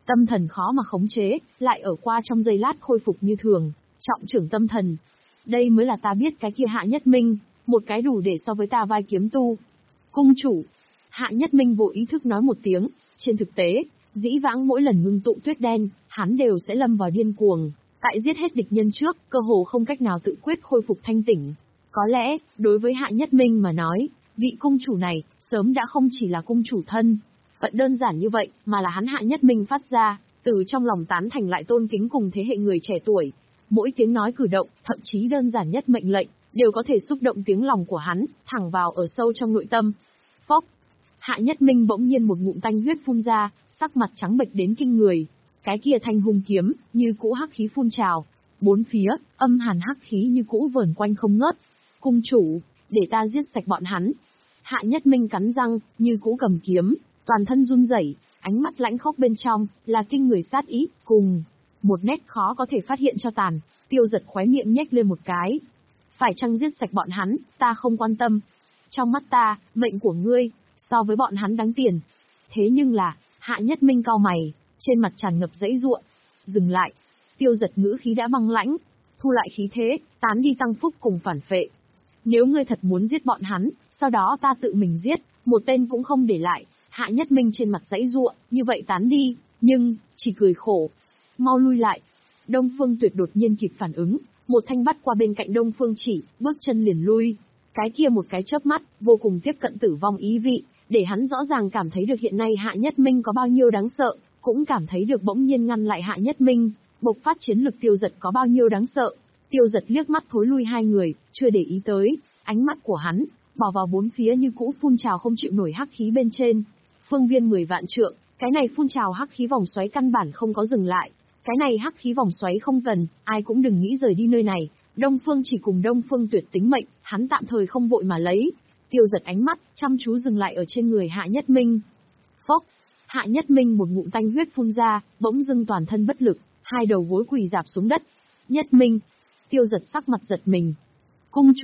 Tâm thần khó mà khống chế, lại ở qua trong giây lát khôi phục như thường, trọng trưởng tâm thần. Đây mới là ta biết cái kia Hạ Nhất Minh, một cái đủ để so với ta vai kiếm tu. Cung chủ. Hạ Nhất Minh vô ý thức nói một tiếng, trên thực tế, dĩ vãng mỗi lần ngưng tụ tuyết đen, hắn đều sẽ lâm vào điên cuồng, tại giết hết địch nhân trước, cơ hồ không cách nào tự quyết khôi phục thanh tỉnh. Có lẽ, đối với Hạ Nhất Minh mà nói, vị cung chủ này, sớm đã không chỉ là cung chủ thân. Vẫn đơn giản như vậy, mà là hắn Hạ Nhất Minh phát ra, từ trong lòng tán thành lại tôn kính cùng thế hệ người trẻ tuổi. Mỗi tiếng nói cử động, thậm chí đơn giản nhất mệnh lệnh, đều có thể xúc động tiếng lòng của hắn, thẳng vào ở sâu trong nội tâm. Phốc. Hạ Nhất Minh bỗng nhiên một ngụm tanh huyết phun ra, sắc mặt trắng bệch đến kinh người. Cái kia thanh hung kiếm, như cũ hắc khí phun trào. Bốn phía, âm hàn hắc khí như cũ vờn quanh không ngớt. Cung chủ, để ta giết sạch bọn hắn. Hạ Nhất Minh cắn răng, như cũ cầm kiếm, toàn thân run rẩy, ánh mắt lãnh khốc bên trong, là kinh người sát ý, cùng một nét khó có thể phát hiện cho tàn. Tiêu Giật khóe miệng nhếch lên một cái. Phải chăng giết sạch bọn hắn, ta không quan tâm. Trong mắt ta, mệnh của ngươi, so với bọn hắn đáng tiền. Thế nhưng là, Hạ Nhất Minh cau mày, trên mặt tràn ngập dãy giụa. Dừng lại. Tiêu Giật ngữ khí đã băng lãnh, thu lại khí thế, tán đi tăng phúc cùng phản phệ. Nếu ngươi thật muốn giết bọn hắn, sau đó ta tự mình giết, một tên cũng không để lại. Hạ Nhất Minh trên mặt dãy giụa, như vậy tán đi, nhưng, chỉ cười khổ. Mau lui lại. Đông Phương Tuyệt đột nhiên kịp phản ứng, một thanh bắt qua bên cạnh Đông Phương Chỉ, bước chân liền lui. Cái kia một cái chớp mắt, vô cùng tiếp cận tử vong ý vị, để hắn rõ ràng cảm thấy được hiện nay Hạ Nhất Minh có bao nhiêu đáng sợ, cũng cảm thấy được bỗng nhiên ngăn lại Hạ Nhất Minh, bộc phát chiến lực Tiêu Giật có bao nhiêu đáng sợ. Tiêu Giật liếc mắt thối lui hai người, chưa để ý tới, ánh mắt của hắn, bỏ vào bốn phía như cũ phun trào không chịu nổi hắc khí bên trên. Phương viên mười vạn trượng, cái này phun trào hắc khí vòng xoáy căn bản không có dừng lại. Cái này hắc khí vòng xoáy không cần, ai cũng đừng nghĩ rời đi nơi này. Đông Phương Chỉ cùng Đông Phương Tuyệt tính mệnh, hắn tạm thời không vội mà lấy. Tiêu Giật ánh mắt, chăm chú dừng lại ở trên người Hạ Nhất Minh. Phốc. Hạ Nhất Minh một ngụm tanh huyết phun ra, bỗng dưng toàn thân bất lực, hai đầu gối quỳ rạp xuống đất. Nhất Minh. Tiêu Giật sắc mặt giật mình. Cung chủ.